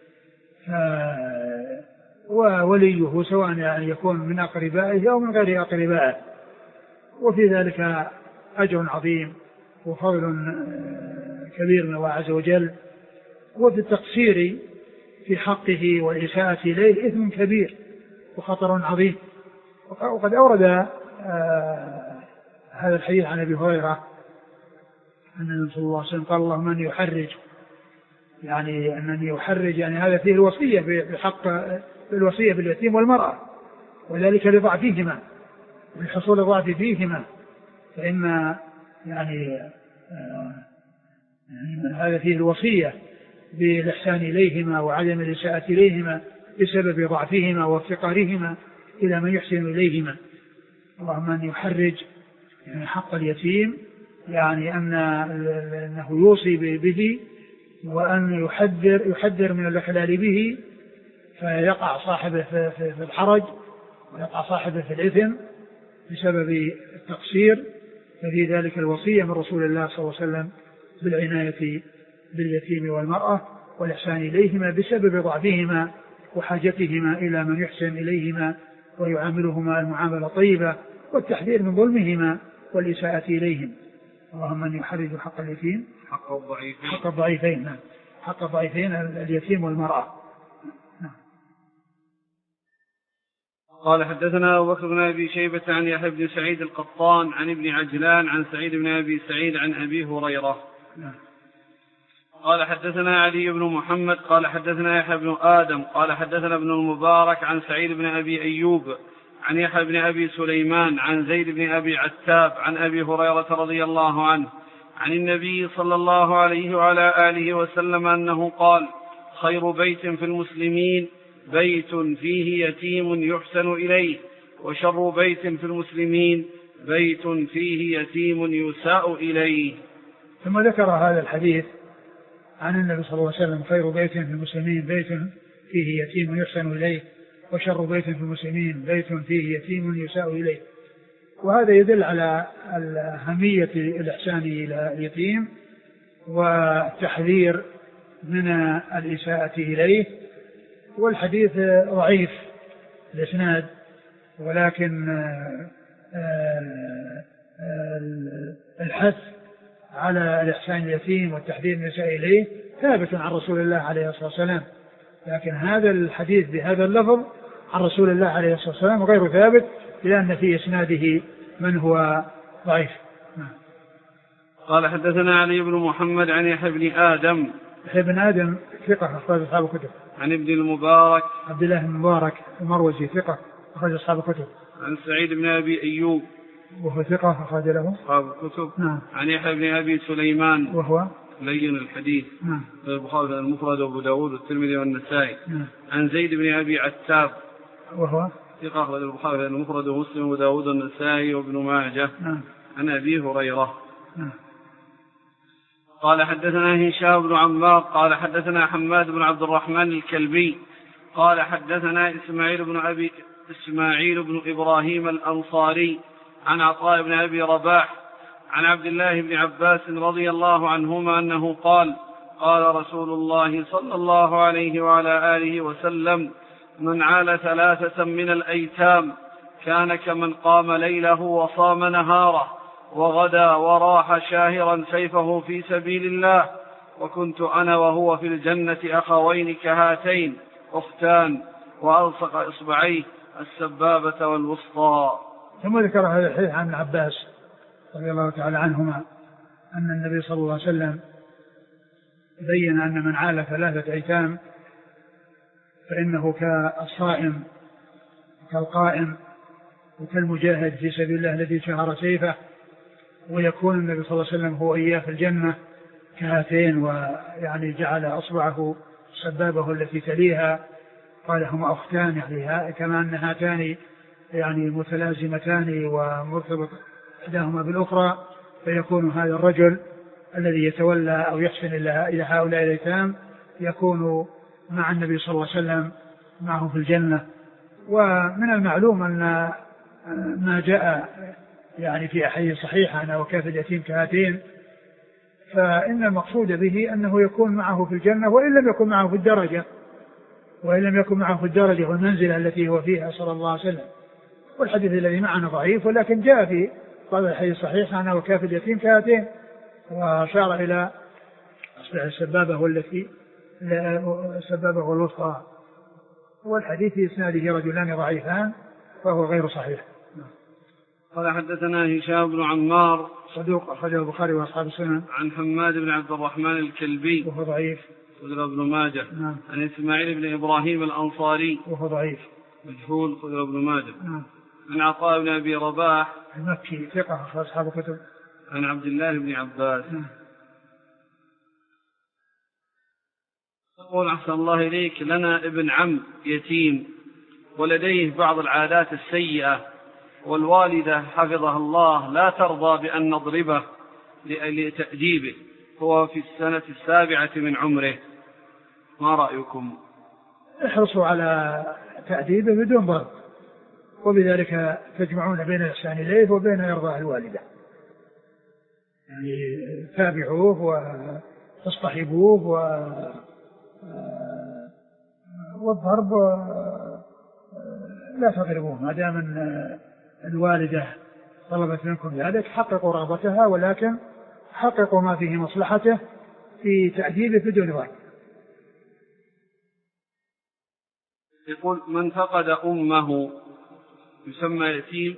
ووليه سواء يعني يكون من أقربائه أو من غير أقربائه، وفي ذلك أجر عظيم وفضل كبير من الله عز وجل. وفي التقصير في حقه والإساءة إليه إثم كبير وخطر عظيم. وقد أورد آه هذا الحديث عن أبي هريرة أن النبي صلى الله عليه وسلم قال اللهم أن يحرج، يعني أنني يحرج، يعني هذا فيه الوصية بحق الوصية باليتيم والمرأة، وذلك لضعفهما ولحصول ضعف فيهما، فإن يعني, آه يعني هذا فيه الوصية بالإحسان إليهما وعدم الإساءة إليهما بسبب ضعفهما وافتقارهما إلى من يحسن إليهما. اللهم أن يحرج يعني حق اليتيم، يعني أن أنه يوصي به وأن يحذر يحذر من الإخلال به، فيقع صاحبه في الحرج ويقع صاحبه في الإثم بسبب التقصير. ففي ذلك الوصية من رسول الله صلى الله عليه وسلم بالعناية باليتيم والمرأة والإحسان إليهما بسبب ضعفهما وحاجتهما إلى من يحسن إليهما ويعاملهما المعاملة الطيبة، والتحذير من ظلمهما والإساءة إليهم. اللهم أن يحرج حق اليتيم حق الضعيفين حق الضعيفين نعم حق الضعيفين اليتيم والمرأة. نعم. قال حدثنا أبو بكر بن أبي شيبة عن يحيى بن سعيد القطان عن ابن عجلان عن سعيد بن أبي سعيد عن أبي هريرة. نعم. قال حدثنا علي بن محمد قال حدثنا يحيى بن آدم قال حدثنا ابن المبارك عن سعيد بن أبي أيوب عن يحيى بن أبي سليمان عن زيد بن أبي عتاب عن أبي هريرة رضي الله عنه عن النبي صلى الله عليه وعلى آله وسلم أنه قال خير بيت في المسلمين بيت فيه يتيم يحسن إليه، وشر بيت في المسلمين بيت فيه يتيم يساء إليه. ثم ذكر هذا الحديث عن النبي صلى الله عليه وسلم خير بيت في المسلمين بيت فيه يتيم يحسن إليه، وشر بيت في المسلمين بيت فيه يتيم يساء إليه. وهذا يدل على أهمية الإحسان إلى اليتيم والتحذير من الإساءة إليه. والحديث ضعيف الإسناد، ولكن الحث على الإحسان اليتيم والتحذير من الإساءة إليه ثابت عن رسول الله عليه الصلاة والسلام، لكن هذا الحديث بهذا اللفظ عن رسول الله عليه الصلاة والسلام غير ثابت، لأن في إسناده من هو ضعيف. قال حدثنا علي بن محمد عن يحيى بن آدم يحيى بن آدم ثقة أخرج أصحاب الكتب. عن ابن المبارك عبد الله بن المبارك المروزي ثقة أخرج أصحاب الكتب. عن سعيد بن أبي أيوب وهو ثقة أخرج له أصحاب الكتب. نعم. عن يحيى بن أبي سليمان وهو لين الحديث. نعم. البخاري المفرد وأبو داود والترمذي والنسائي. نعم. عن زيد بن أبي عتاب وهو ثقة أخرج البخاري المفرد ومسلم وداود والنسائي وابن ماجه. نعم. عن أبي هريرة. نعم. قال حدثنا هشام بن عمار قال حدثنا حماد بن عبد الرحمن الكلبي قال حدثنا إسماعيل بن أبي إسماعيل بن إبراهيم الأنصاري عن عطاء بن أبي رباح عن عبد الله بن عباس رضي الله عنهما أنه قال قال رسول الله صلى الله عليه وعلى آله وسلم من عال ثلاثة من الأيتام كان كمن قام ليله وصام نهاره وغدا وراح شاهرا سيفه في سبيل الله، وكنت أنا وهو في الجنة أخوين كهاتين أختان وألصق إصبعيه السبابة والوسطى. ثم ذكر هذا الحديث عن ابن عباس رضي الله تعالى عنهما أن النبي صلى الله عليه وسلم بين أن من عال ثلاثة أيتام فإنه كالصائم كالقائم وكالمجاهد في سبيل الله الذي شهر سيفه، ويكون النبي صلى الله عليه وسلم هو إياه في الجنة كهاتين، ويعني جعل أصبعه سبابه التي تليها قال هما أختان، يعني كما أن هاتان يعني متلازمتان ومرتبط إحداهما بالأخرى، فيكون هذا الرجل الذي يتولى أو يحسن إلى هؤلاء الأيتام يكون مع النبي صلى الله عليه وسلم معه في الجنة. ومن المعلوم أن ما جاء يعني في أحاديث صحيحة أنه وكافل اليتيم كهاتين، فإن المقصود به أنه يكون معه في الجنة وإن لم يكن معه في الدرجة وإن لم يكن معه في الدرجة والمنزلة التي هو فيها صلى الله عليه وسلم. والحديث الذي معنا ضعيف، ولكن جاء في بعض الحديث صحيح أنه وكافل اليتيم كهاتين، وأشار إلى السبابة والتي السبابة والوسطى. والحديث في إسناده رجلان ضعيفان فهو غير صحيح. قال حدثنا هشام بن عمار صدوق أخرجه البخاري وأصحاب السنن. عن حماد بن عبد الرحمن الكلبي وهو ضعيف خرج ابن ماجه. نعم. عن إسماعيل بن إبراهيم الأنصاري وهو ضعيف مجهول خرج ابن ماجه. نعم. عن عطاء بن أبي رباح المكي ثقة أخرج أصحاب الكتب. عن عبد الله بن عباس. نعم. يقول أحسن الله إليك، لنا ابن عم يتيم ولديه بعض العادات السيئة، والوالدة حفظها الله لا ترضى بأن نضربه لتأديبه، هو في السنة السابعة من عمره، ما رأيكم؟ احرصوا على تأديبه بدون ضرب، وبذلك تجمعون بين الإحسان إليه وبين إرضاء الوالدة. يعني تابعوه وتصطحبوه و والضرب لا تضربوه ما دام ان الوالدة طلبت منكم ذلك. حققوا رغبتها، ولكن حققوا ما فيه مصلحته في تأديبه بدون ضرب. يقول من فقد أمه يسمى يتيم؟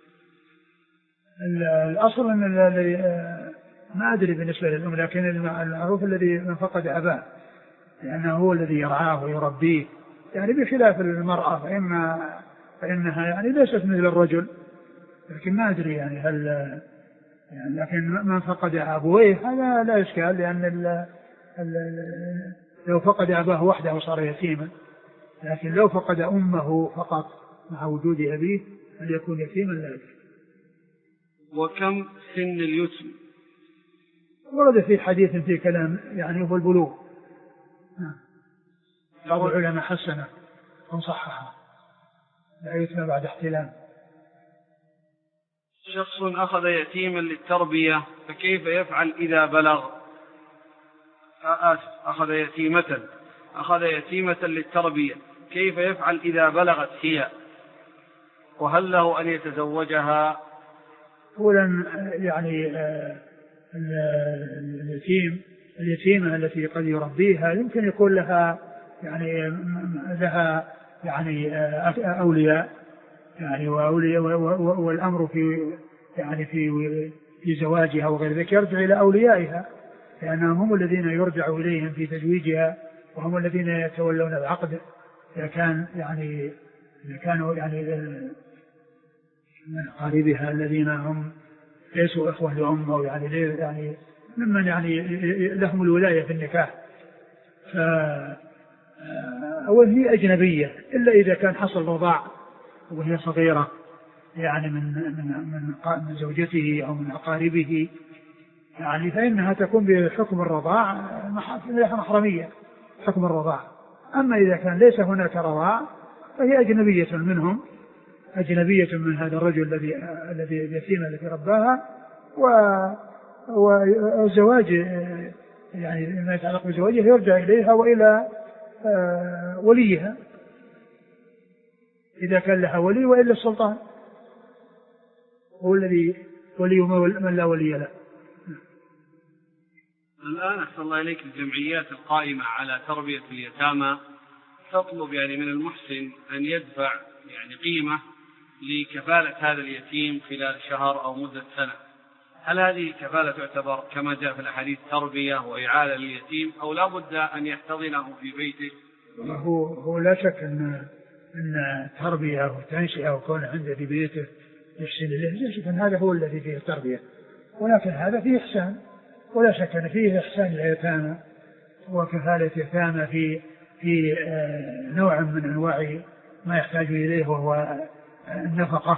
الأصل أن الذي ما أدري بالنسبة للأم، لكن المعروف الذي من فقد أباه، لأنه هو الذي يرعاه ويربيه، يعني بخلاف المرأة فإن فإنها يعني ليست مثل الرجل. لكن ما أدري يعني هل يعني، لكن من فقد أبويه هذا لا إشكال، لأن ال ال لو فقد أباه وحده صار يتيما، لكن لو فقد أمه فقط مع وجود أبيه أن يكون يتيما لا يدري. وكم سن اليتم؟ ورد في حديث في كلام يعني هو البلوغ. بعض العلماء حسنه وصححه، لا يتم بعد احتلام. شخص أخذ يتيما للتربية فكيف يفعل إذا بلغ؟ آسف، أخذ يتيمة أخذ يتيمة للتربية، كيف يفعل إذا بلغت هي؟ وهل له أن يتزوجها؟ أولا يعني اليتيم اليتيمة التي قد يربيها يمكن يكون لها يعني لها يعني أولياء، يعني وأولياء، والأمر في يعني في في زواجها وغير ذلك يرجع إلى أوليائها، لأنهم هم الذين يرجع إليهم في تزويجها، وهم الذين يتولون العقد إذا كان يعني إذا كانوا يعني من أقاربها الذين هم ليسوا إخوة لأم أو يعني يعني ممن يعني لهم الولاية في النكاح. ف وهي أجنبية إلا إذا كان حصل رضاع وهي صغيرة يعني من من من زوجته أو من أقاربه، يعني فإنها تكون بحكم الرضاع محرمية حكم الرضاع. أما إذا كان ليس هناك رضاع فهي أجنبية منهم، أجنبية من هذا الرجل الذي الذي اليتيمة التي رباها. والزواج يعني ما يتعلق بزواجها يرجع إليها وإلى وليها إذا كان لها ولي، وإلا السلطان هو الذي ولي من لا ولي له. الآن أحسن الله إليك، الجمعيات القائمة على تربية اليتامى تطلب يعني من المحسن أن يدفع يعني قيمة لكفالة هذا اليتيم خلال شهر أو مدة سنة، هل هذه الكفالة تعتبر كما جاء في الأحاديث تربية وإعالة لليتيم، أو لا بد أن يحتضنه في بيته؟ هو هو لا شك أن أن تربية وتنشئة وكون عنده في بيته يحسن له، لا شك أن هذا هو الذي فيه التربية، ولكن هذا فيه إحسان، ولا شك أن فيه إحسان لليتامى وكفالة يتامى في في نوع من أنواع ما يحتاج إليه وهو النفقة.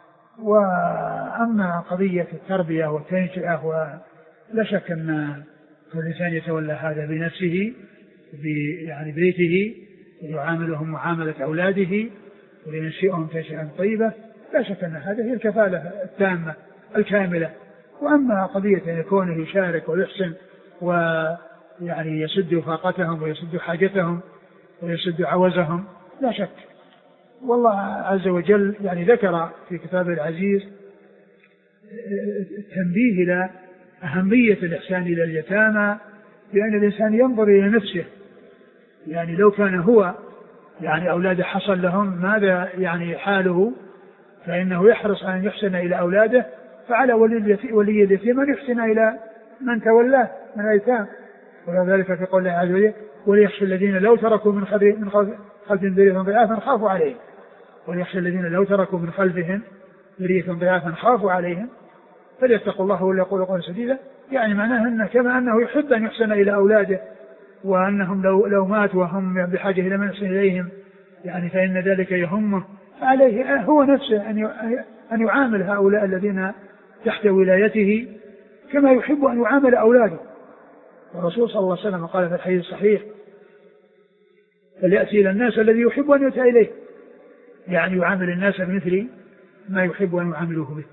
وأما قضية التربية والتنشئة ولا شك أن الإنسان يتولى هذا بنفسه، يعني بيته ويعاملهم معاملة أولاده ولينشئهم تنشئة طيبة، لا شك أن هذه هي الكفالة التامة الكاملة. وأما قضية أن يكون يشارك ويحسن ويعني يسد فاقتهم ويسد حاجتهم ويسد عوزهم، لا شك. والله عز وجل يعني ذكر في كتابه العزيز التنبيه إلى أهمية الإحسان إلى اليتامى، لأن الإنسان ينظر إلى نفسه، يعني لو كان هو يعني أولاده حصل لهم ماذا يعني حاله، فإنه يحرص أن يحسن إلى أولاده، فعلى ولي اليتيم أن يحسن إلى من تولاه من الأيتام. وذلك في قول الله عز وجل وليخشى الذين لو تركوا من خلفهم ذرية ضعافا خافوا عليهم، وليخشى الذين لو تركوا من خلفهم ذرية ضعافا خافوا عليهم فليتقوا الله وليقولوا قولا سديدا. يعني معناه أنه كما أنه يحب أن يحسن إلى أولاده، وأنهم لو, لو ماتوا وهم بحاجة إلى من يحسن إليهم يعني فإن ذلك يهمه، فعليه هو نفسه أن يعامل هؤلاء الذين تحت ولايته كما يحب أن يعامل أولاده. والرسول صلى الله عليه وسلم قال في الحديث الصحيح فليأتي إلى الناس الذي يحب أن يؤتى إليه، يعني يعامل الناس بمثل ما يحب أن يعاملوه به.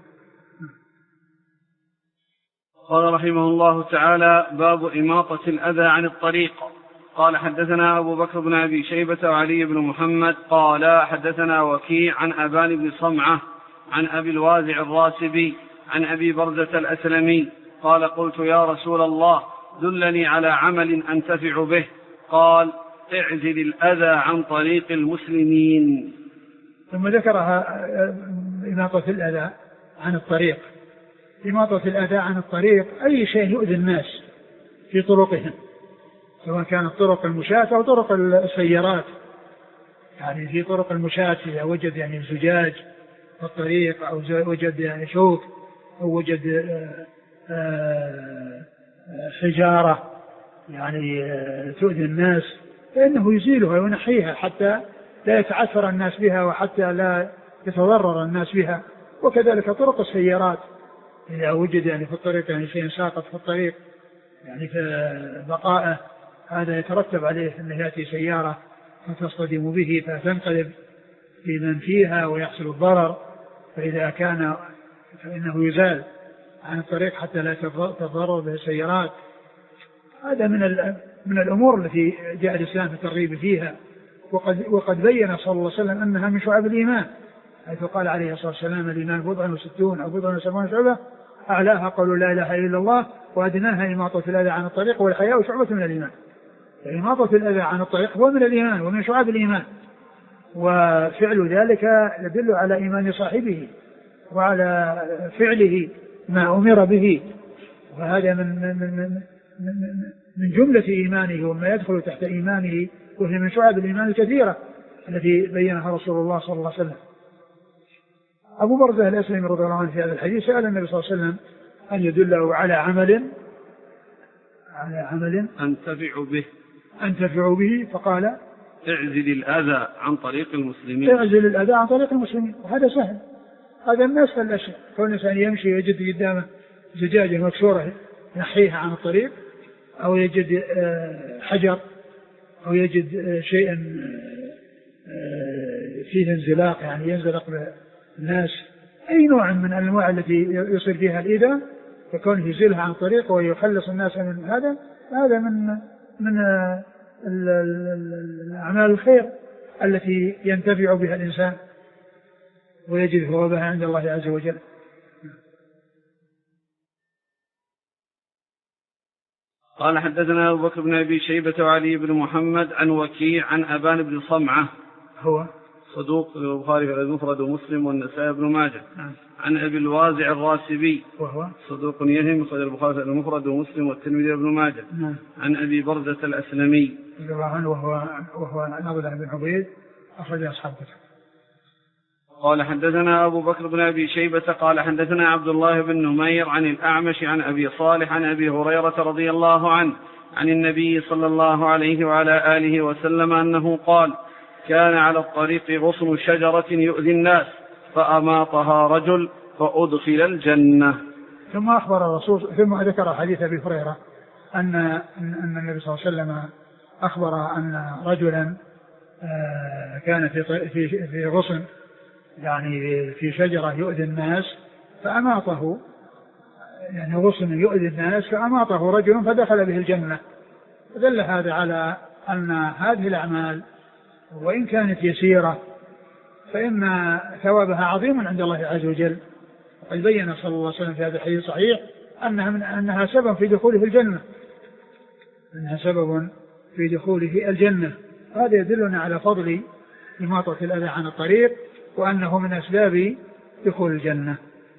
قال رحمه الله تعالى باب إماطة الأذى عن الطريق. قال حدثنا أبو بكر بن أبي شيبة وعلي بن محمد قال حدثنا وكيع عن أبان بن صمعة عن أبي الوازع الراسبي عن أبي برزة الأسلمي قال قلت يا رسول الله دلني على عمل أنتفع به، قال اعزل الأذى عن طريق المسلمين. ثم ذكرها إماطة الأذى عن الطريق. إماطة الأذى عن الطريق أي شيء يؤذي الناس في طرقهم، سواء كانت طرق المشاة أو طرق السيارات. يعني في طرق المشاة إذا وجد يعني زجاج في الطريق أو وجد يعني شوك أو وجد حجارة يعني تؤذي الناس فإنه يزيلها وينحيها حتى لا يتعثر الناس بها وحتى لا يتضرر الناس بها. وكذلك طرق السيارات إذا وجد يعني في الطريق يعني شيء ساقط في الطريق يعني في بقائه، هذا يترتب عليه أن يأتي سيارة فتصطدم به فتنقلب في من فيها ويحصل الضرر، فإذا كان فإنه يزال عن الطريق حتى لا تتضرر به السيارات. هذا من من الأمور التي جاء الإسلام في الترغيب فيها. وقد وقد بين صلى الله عليه وسلم أنها من شعب الإيمان، حيث قال عليه الصلاة والسلام الإيمان بضع وستون أو بضع وسبعون شعبة أعلاها قول لا إله إلا الله وأدناها إماطة الأذى عن الطريق والحياء شعبة من الإيمان. فإماطة الأذى عن الطريق هو من الإيمان ومن شعب الإيمان، وفعل ذلك يدل على إيمان صاحبه وعلى فعله ما أمر به، وهذا من من من من, من جملة إيمانه وما يدخل تحت إيمانه، وهي من شعب الإيمان الكثيرة التي بينها رسول الله صلى الله عليه وسلم. أبو برزة الأسلمي رضي الله عنه في هذا الحديث سأل النبي صلى الله عليه وسلم أن يدله على عمل على عمل أنتفع به أنتفع به فقال اعزل الأذى عن طريق المسلمين. اعزل الأذى عن طريق المسلمين، وهذا سهل، هذا من أسهل الأشياء. كون الإنسان يمشي يجد قدامه زجاجة مكسورة ينحيها عن الطريق، أو يجد حجر، أو يجد شيئا فيه انزلاق يعني ينزلق الناس، أي نوع من الأنواع التي يصير فيها الإيذاء، فكونه يزيلها عن طريق ويخلص الناس من هذا، هذا من من الأعمال الخير التي ينتفع بها الإنسان ويجد ثوابها عند الله عز وجل. قال حدثنا أبو بكر بن أبي شيبة وعلي بن محمد عن وكيع عن أبان بن صمعة هو صدوق البخاري في المفرد ومسلم والنسائي بن ماجه. نعم. عن أبي الوازع الراسبي وهو صدوق يهم في البخاري في المفرد ومسلم والترمذي بن ماجه. نعم. عن أبي برزة الأسلمي رضي الله عنه وهو وهو نضر بن عبيد أخرج أصحاب الكتب. قال حدثنا أبو بكر بن أبي شيبة قال حدثنا عبد الله بن نمير عن الأعمش عن أبي صالح عن أبي هريرة رضي الله عنه عن النبي صلى الله عليه وعلى آله وسلم أنه قال كان على الطريق غصن شجرة يؤذي الناس فأماطها رجل فأدخل الجنة. ثم أخبر الرسول ثم ذكر حديث أبي هريرة أن أن النبي صلى الله عليه وسلم أخبر أن رجلا كان في في في غصن يعني في شجرة يؤذي الناس فأماطه، يعني غصن يؤذي الناس فأماطه رجل فدخل به الجنة. دل هذا على أن هذه الأعمال وإن كانت يسيرة فإن ثوابها عظيم عند الله عز وجل. وقد بين صلى الله عليه وسلم في هذا الحديث الصحيح أنها, من أنها سبب في دخوله الجنة، أنها سبب في دخوله الجنة. هذا يدلنا على فضل إماطة الأذى عن الطريق وأنه من أسباب دخول الجنة.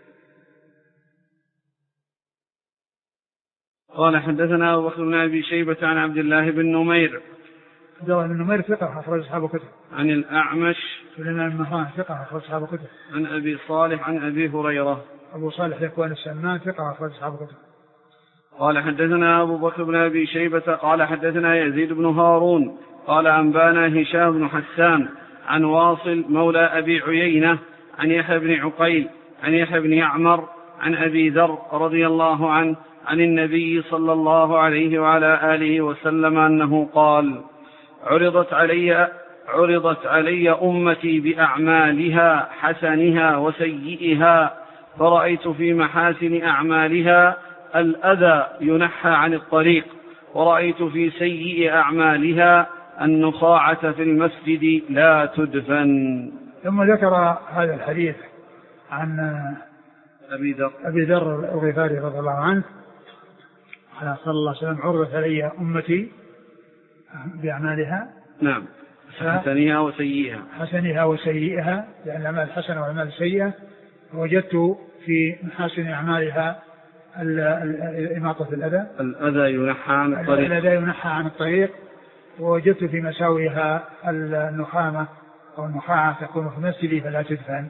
قال حدثنا أبو بكر بن أبي شيبة عن عبد الله بن نمير. عبد الله بن نمير ثقة أخرج أصحاب الكتب. عن الأعمش سليمان بن مهران ثقة أخرج أصحاب الكتب. عن أبي صالح عن أبي هريرة. أبو صالح ذكوان السمان ثقة أخرج أصحاب الكتب. قال حدثنا أبو بكر بن أبي شيبة قال حدثنا يزيد بن هارون قال أنبانا هشام بن حسان عن واصل مولى أبي عيينة عن يحيى بن عقيل عن يحيى بن يعمر عن أبي ذر رضي الله عنه عن النبي صلى الله عليه وعلى آله وسلم أنه قال: عرضت علي عرضت علي أمتي بأعمالها حسنها وسيئها، فرأيت في محاسن أعمالها الأذى ينحى عن الطريق، ورأيت في سيئ أعمالها النخاعة في المسجد لا تدفن. ثم ذكر هذا الحديث عن أبي ذر أبي ذر الغفاري رضي الله عنه قال صلى الله عليه وسلم: عرضت علي أمتي بأعمالها نعم حسنها وسيئها حسنها وسيئها يعني الأعمال الحسنة والأعمال السيئة، وجدت في محاسن أعمالها إماطة الأذى الأذى ينحى عن الطريق الأذى ينحى عن الطريق ووجدت في مساويها النخامة أو النخاعة تكون في المسجد فلا تدفن.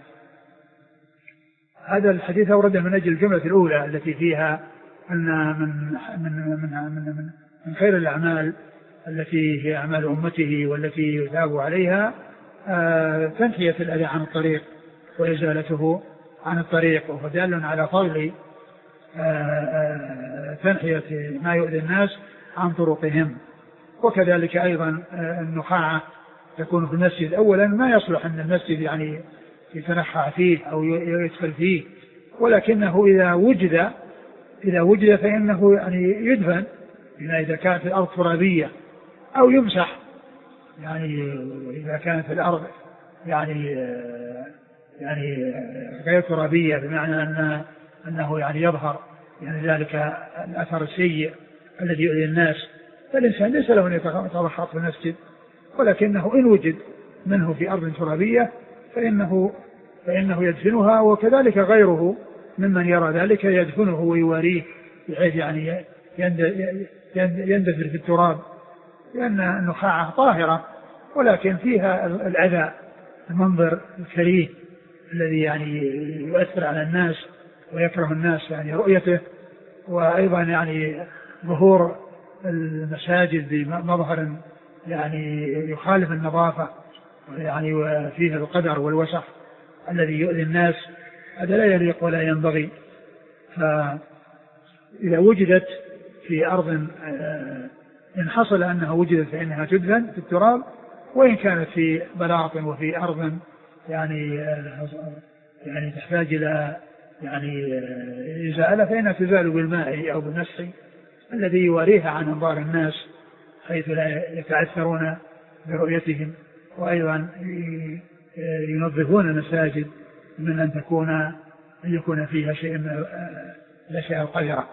هذا الحديث أورده من أجل الجملة الأولى التي فيها أن من من من من, من خير الأعمال التي هي أعمال أمته والتي يثاب عليها تنحية الأذى عن الطريق وإزالته عن الطريق، وفدال على فضل تنحية ما يؤذي الناس عن طرقهم. وكذلك أيضا النخاعة تكون في المسجد. أولا ما يصلح أن المسجد يعني يتنخع فيه أو يدخل فيه، ولكنه إذا وجد إذا وجد فإنه يعني يدفن إذا كانت الأرض ترابية أو يمسح، يعني إذا كانت الأرض يعني يعني غير ترابية بمعنى أن أنه يعني يظهر يعني ذلك الأثر السيء الذي يؤذي الناس، فالإنسان ليس له أن يتضحط في المسجد، ولكنه إن وجد منه في أرض ترابية فإنه فإنه يدفنها، وكذلك غيره ممن يرى ذلك يدفنه ويواريه بحيث يعني يندثر في التراب، لأن النخاعة طاهرة ولكن فيها الأذى، المنظر الكريه الذي يعني يؤثر على الناس ويكره الناس يعني رؤيته، وأيضا يعني ظهور المساجد بمظهر يعني يخالف النظافة يعني وفيه القدر والوسخ الذي يؤذي الناس، هذا لا يليق ولا ينبغي. فإذا وجدت في أرض إن حصل أنها وجدت فإنها تدفن في التراب، وإن كانت في بلاط وفي أرض يعني يعني تحتاج إلى يعني إزالة فإنها تزال بالماء أو بالمسح الذي يواريها عن أنظار الناس حيث لا يتعثرون برؤيتهم، وأيضا ينظفون المساجد من أن تكون أن يكون فيها شيء من الأشياء القذرة.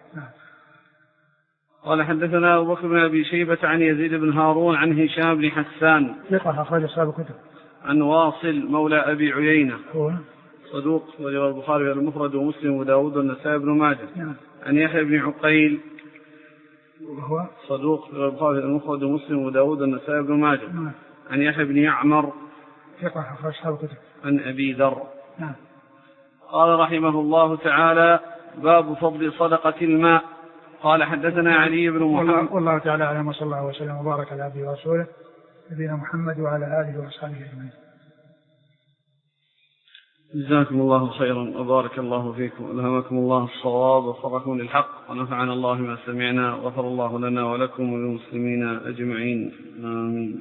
قال حدثنا أبو بكر بن أبي شيبة عن يزيد بن هارون عن هشام بن حسان ثقة أخرج أصحاب الكتب. عن واصل مولى أبي عيينة هو صدوق ورواه البخاري المفرد ومسلم وداود والنسائي بن ماجه. نعم. عن يحيى بن عقيل وهو صدوق ورواه البخاري المفرد ومسلم وداود والنسائي بن ماجه. نعم. عن يحيى بن يعمر ثقة أخرج أصحاب الكتب. عن أبي ذر. نعم. قال رحمه الله تعالى: باب فضل صدقة الماء. قال حدثنا علي بن محمد. والله تعالى أعلم، وصلى الله وسلم وبارك على عبده ورسوله نبينا محمد وعلى آله وأصحابه أجمعين. جزاكم الله خيرا وبارك الله فيكم، ألهمكم الله الصواب ووفقكم للحق، ونفعنا الله ما سمعنا، وغفر الله لنا ولكم وللمسلمين أجمعين، آمين.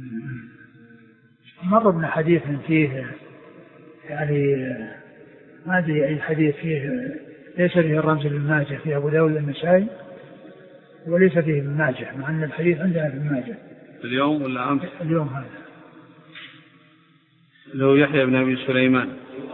مر ابن حديث فيه يعني ما أدري أي حديث فيه ليس فيه الرمز لابن ماجه في أبو داود النسائي، وليس فيه ابن ماجه، مع أن الحديث عندنا في ابن ماجه. اليوم ولا أمس؟ اليوم هذا. لو يحيى بن أبي سليمان.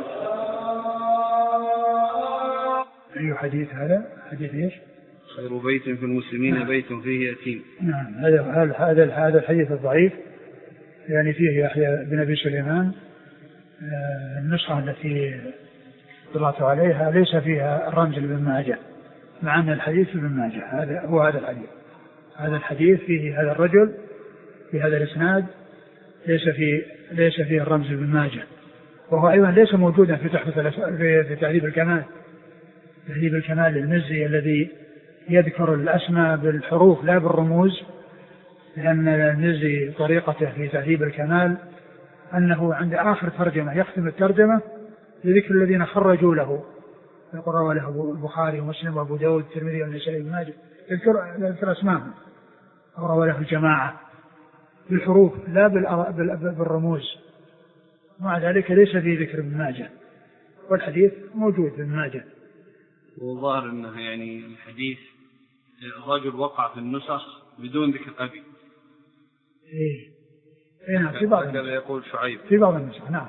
أي حديث هذا؟ حديث إيش؟ خير بيت في المسلمين نعم. بيت فيه يتيم. نعم، هذا هذا هذا الحديث الضعيف، يعني فيه يحيى بن أبي سليمان. آه النسخة التي طلعت عليها ليس فيها الرمز لابن ماجه، مع أن الحديث ابن ماجه. هذا هو هذا الحديث. هذا الحديث فيه هذا الرجل في هذا الإسناد ليس فيه ليس فيه الرمز لابن ماجه، وهو أيضا ليس موجودا في تحفة في تهذيب الكمال. تهذيب الكمال للمزي الذي يذكر الأسماء بالحروف لا بالرموز، لأن المزي طريقته في تهذيب الكمال أنه عند آخر ترجمة يختم الترجمة لذكر الذين خرجوا له، يقول رواه له البخاري ومسلم وأبو داود والترمذي والنسائي وابن ماجه، يذكر أسماءهم، أو رواه له الجماعة بالحروف لا بالرموز، ومع ذلك ليس في ذكر ابن ماجه، والحديث موجود في ابن ماجه. وظاهر أنه يعني الحديث الرجل وقع في النسخ بدون ذكر أبي. إيه إيه في بعض هكذا يقول شعيب في بعض النسخ. نعم.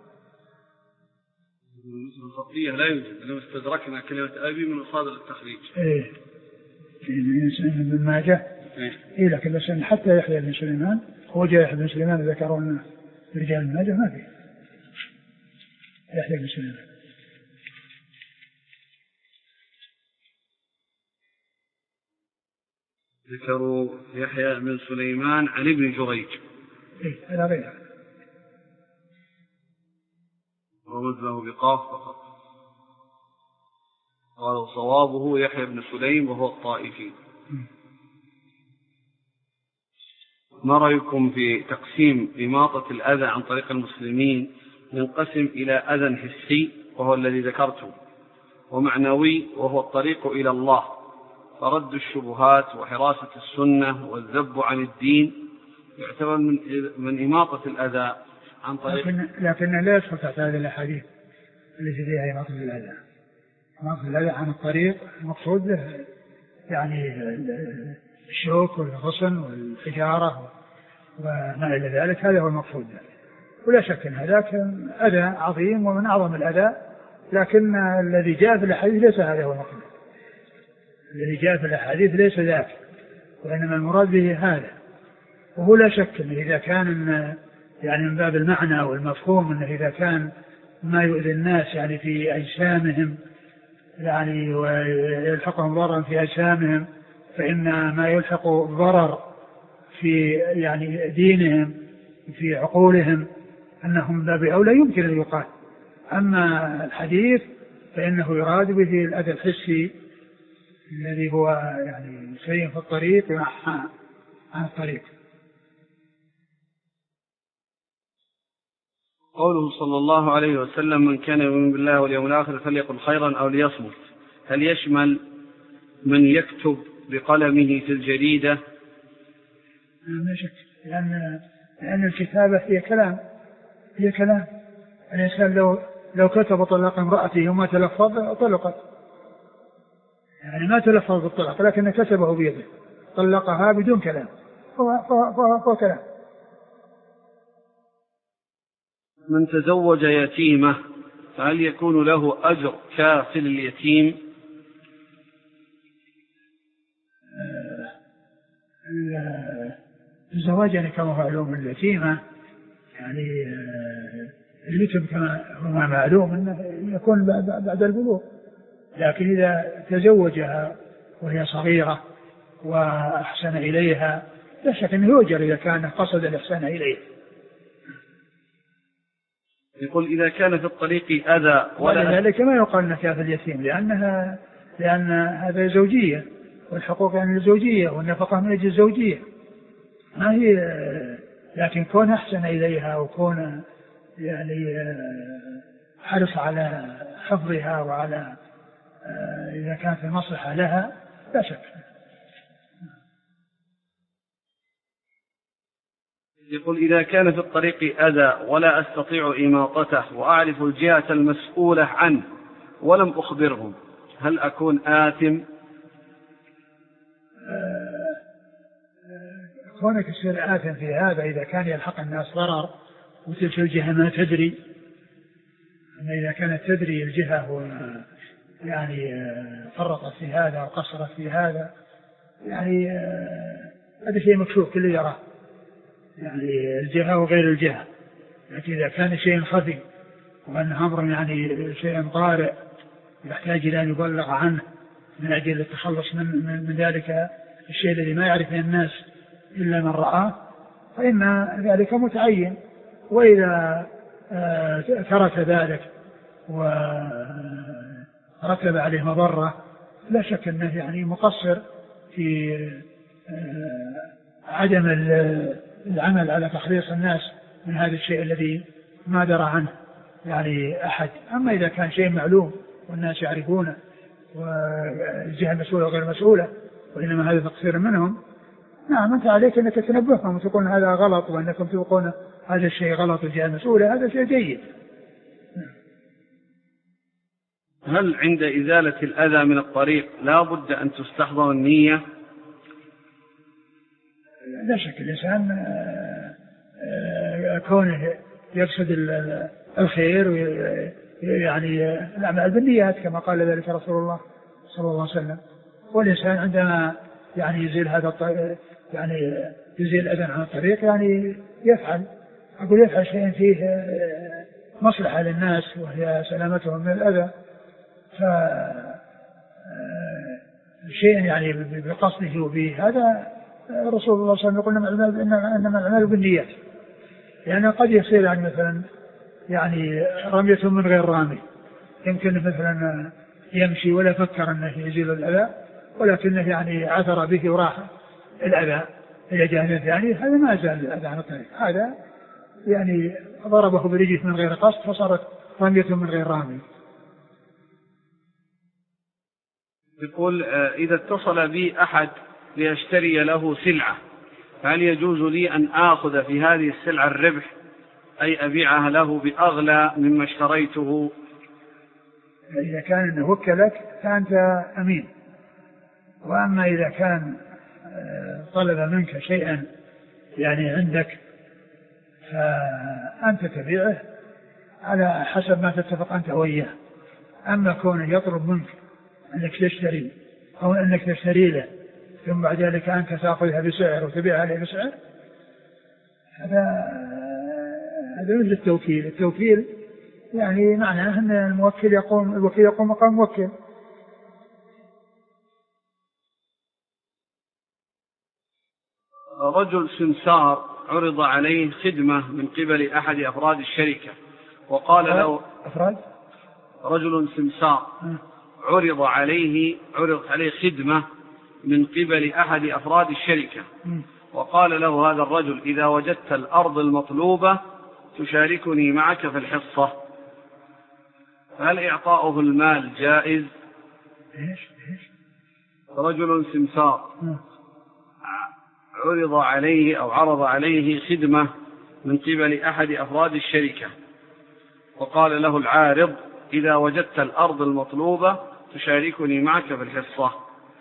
الخطية لا يوجد، لو استدركنا كلمة أبي من مصادر التخريج. إيه في ابن ماجه. إيه, إيه لكن لسان حتى يحيى بن سليمان، هو جاء يحيى بن سليمان ذكرون رجال ابن ماجه ما فيه يحيى بن سليمان. ذكروا يحيى بن سليمان عن ابن جريج. إيه هذا غير ورمز له بقاف فقط. قالوا صوابه يحيى بن سليم وهو الطائفي. ما رأيكم في تقسيم إماطة الأذى عن طريق المسلمين ينقسم إلى أذى حسي وهو الذي ذكرته، ومعنوي وهو الطريق إلى الله، فرد الشبهات وحراسة السنة والذب عن الدين يعتبر من, من إماطة الأذى عن طريق. لكن, لكن لا يدخل تحت هذه الأحاديث التي فيها إماطة الأذى. إماطة الأذى عن الطريق المقصود له يعني الشوك والغصن والحجارة وما إلى ذلك، هذا هو المقصود له. ولا شك أن هذاك أذى عظيم ومن أعظم الأذى، لكن الذي جاء في الحديث ليس هذا هو المقصود. الذي جاء في الحديث ليس ذاك، وإنما المراد به هذا. وهو لا شك أنه إذا كان يعني من باب المعنى والمفهوم أنه إذا كان ما يؤذي الناس يعني في أجسامهم يعني ويلحقهم ضررا في أجسامهم، فإن ما يلحق ضرر في يعني دينهم في عقولهم أنهم من باب أولى يمكن أن يقال. أما الحديث فإنه يراد به الأذى الحسي الذي هو يعني شيء في الطريق عن الطريق. قوله صلى الله عليه وسلم من كان يؤمن بالله واليوم الآخر فليقل خيرا أو ليصمت، هل يشمل من يكتب بقلمه في الجريدة؟ لا شك، لأن, لأن الكتابة هي كلام هي كلام الإنسان لو لو كتب طلاق امرأته وما تلفظ طلقت، يعني ما تلفظ بالطلاق لكن كتبه بيده طلقها بدون كلام، فهو كلام. من تزوج يتيمة فهل يكون له أجر كافل اليتيم؟ الزواج يعني كما هو معلوم اليتيمة يعني اليتم كما هو معلوم أنه يكون بعد البلوغ، لكن إذا تزوجها وهي صغيرة وأحسن إليها لا شك أنه يؤجر إذا كان قصد الإحسان إليها. يقول إذا كان في الطريق أذى ولا ذلك ما يقال أنك في اليتيم، لأنها لأن هذا زوجية والحقوق يعني الزوجية والنفقة من أجل الزوجية ما هي، لكن كون أحسن إليها وكون يعني حرص على حفظها وعلى إذا كانت المصلحة لها لا شك. يقول إذا كان في الطريق أذى ولا أستطيع إماطته وأعرف الجهة المسؤولة عنه ولم أخبرهم هل أكون آثم؟ كونك تصير آثم في هذا إذا كان يلحق الناس ضرر وتلك الجهة ما تدري، أما إذا كانت تدري الجهة يعني فرطت في هذا وقصرت في هذا يعني هذا شيء مكشوف كل يراه، يعني الجهة وغير الجهة. لكن إذا كان شيء خفي وأن أمر يعني شيء طارئ يحتاج إلى أن يبلغ عنه من أجل التخلص من, من, من ذلك الشيء الذي ما يعرفه الناس إلا من رآه فإن ذلك متعين. وإذا ترك ذلك ورتب عليه مضرة لا شك أنه يعني مقصر في عدم العمل على تخليص الناس من هذا الشيء الذي ما درى عنه يعني أحد. أما إذا كان شيء معلوم والناس يعرفونه والجهة مسؤولة وغير مسؤولة وإنما هذا تقصير منهم، نعم أنت عليك أنك تنبههم وتقول هذا غلط وأنكم تقولون هذا الشيء غلط والجهة مسؤولة، هذا شيء جيد. هل عند إزالة الأذى من الطريق لا بد أن تستحضر النية؟ لا شك الإنسان كونه يقصد الخير يعني الأعمال بالنيات كما قال ذلك رسول الله صلى الله عليه وسلم. والإنسان عندما يعني يزيل هذا يعني يزيل الأذى عن الطريق يعني يفعل أقول يفعل شيء فيه مصلحة للناس وهي سلامتهم من الأذى، فشيء يعني بقصده وبه هذا رسول الله صلى الله عليه وسلم يقول إنما الأعمال بالنيات. يعني قد يصير يعني مثلا يعني رمية من غير رامي، يمكن مثلا يمشي ولا فكر أنه يزيل الأذى ولكنه يعني عثر به وراح الأذى إلى جانب يعني هذا ما زال الأذى عن الطريق، هذا يعني ضربه برجله من غير قصد فصارت رمية من غير رامي. يقول إذا اتصل بي أحد ليشتري له سلعة فهل يجوز لي أن آخذ في هذه السلعة الربح أي أبيعها له بأغلى مما اشتريته؟ إذا كان أنه وكلك فأنت أمين، وأما إذا كان طلب منك شيئا يعني عندك فأنت تبيعه على حسب ما تتفق أنت وإياه. أما كونه يطلب منك أنك تشتري أو أنك تشتري له ثم بعد ذلك أنت تأخذها بسعر وتبيعها له بسعر هذا هذا مثل التوكيل. التوكيل يعني معناه أن الموكل يقوم الوكيل يقوم مقام موكل. رجل سمسار عرض عليه خدمة من قبل أحد أفراد الشركة وقال له أفراد رجل سمسار عرض عليه عرض عليه خدمة من قبل أحد أفراد الشركة وقال له هذا الرجل إذا وجدت الأرض المطلوبة تشاركني معك في الحصة، هل إعطاؤه المال جائز؟ إيش إيش رجل سمسار عرض عليه أو عرض عليه خدمة من قبل أحد أفراد الشركة وقال له العارض إذا وجدت الأرض المطلوبة تشاركني معك في الحصة.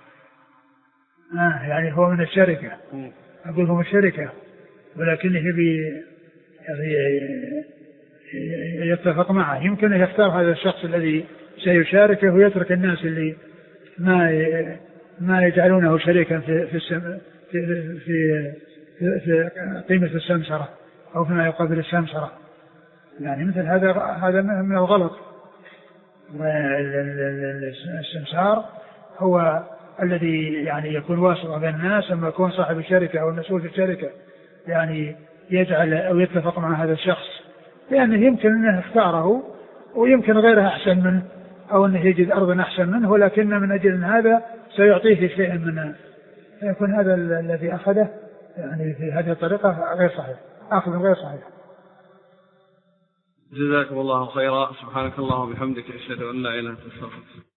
آه يعني هو من الشركة م. أقول هو من الشركة ولكنه يبي يتفق معه، يمكن أن يختار هذا الشخص الذي سيشاركه ويترك الناس اللي ما ما يجعلونه شريكا في في السم في في, في, في قيمة السمسرة أو فيما يقابل السمسرة. يعني مثل هذا هذا من الغلط. والسمسار هو الذي يعني يكون واسطة بين الناس، أما يكون صاحب الشركة أو المسؤول في الشركة يعني يجعل أو يتفق مع هذا الشخص لأنه يمكن أنه اختاره ويمكن غيره أحسن منه أو أنه يجد أرضا أحسن منه، ولكن من أجل أن هذا سيعطيه شيئا منه فيكون هذا الذي أخذه يعني في هذه الطريقة غير صحيح، أخذ غير صحيح. جزاكم الله خيرا. سبحانك اللهم وبحمدك أشهد أن لا إله إلا أنت أستغفرك.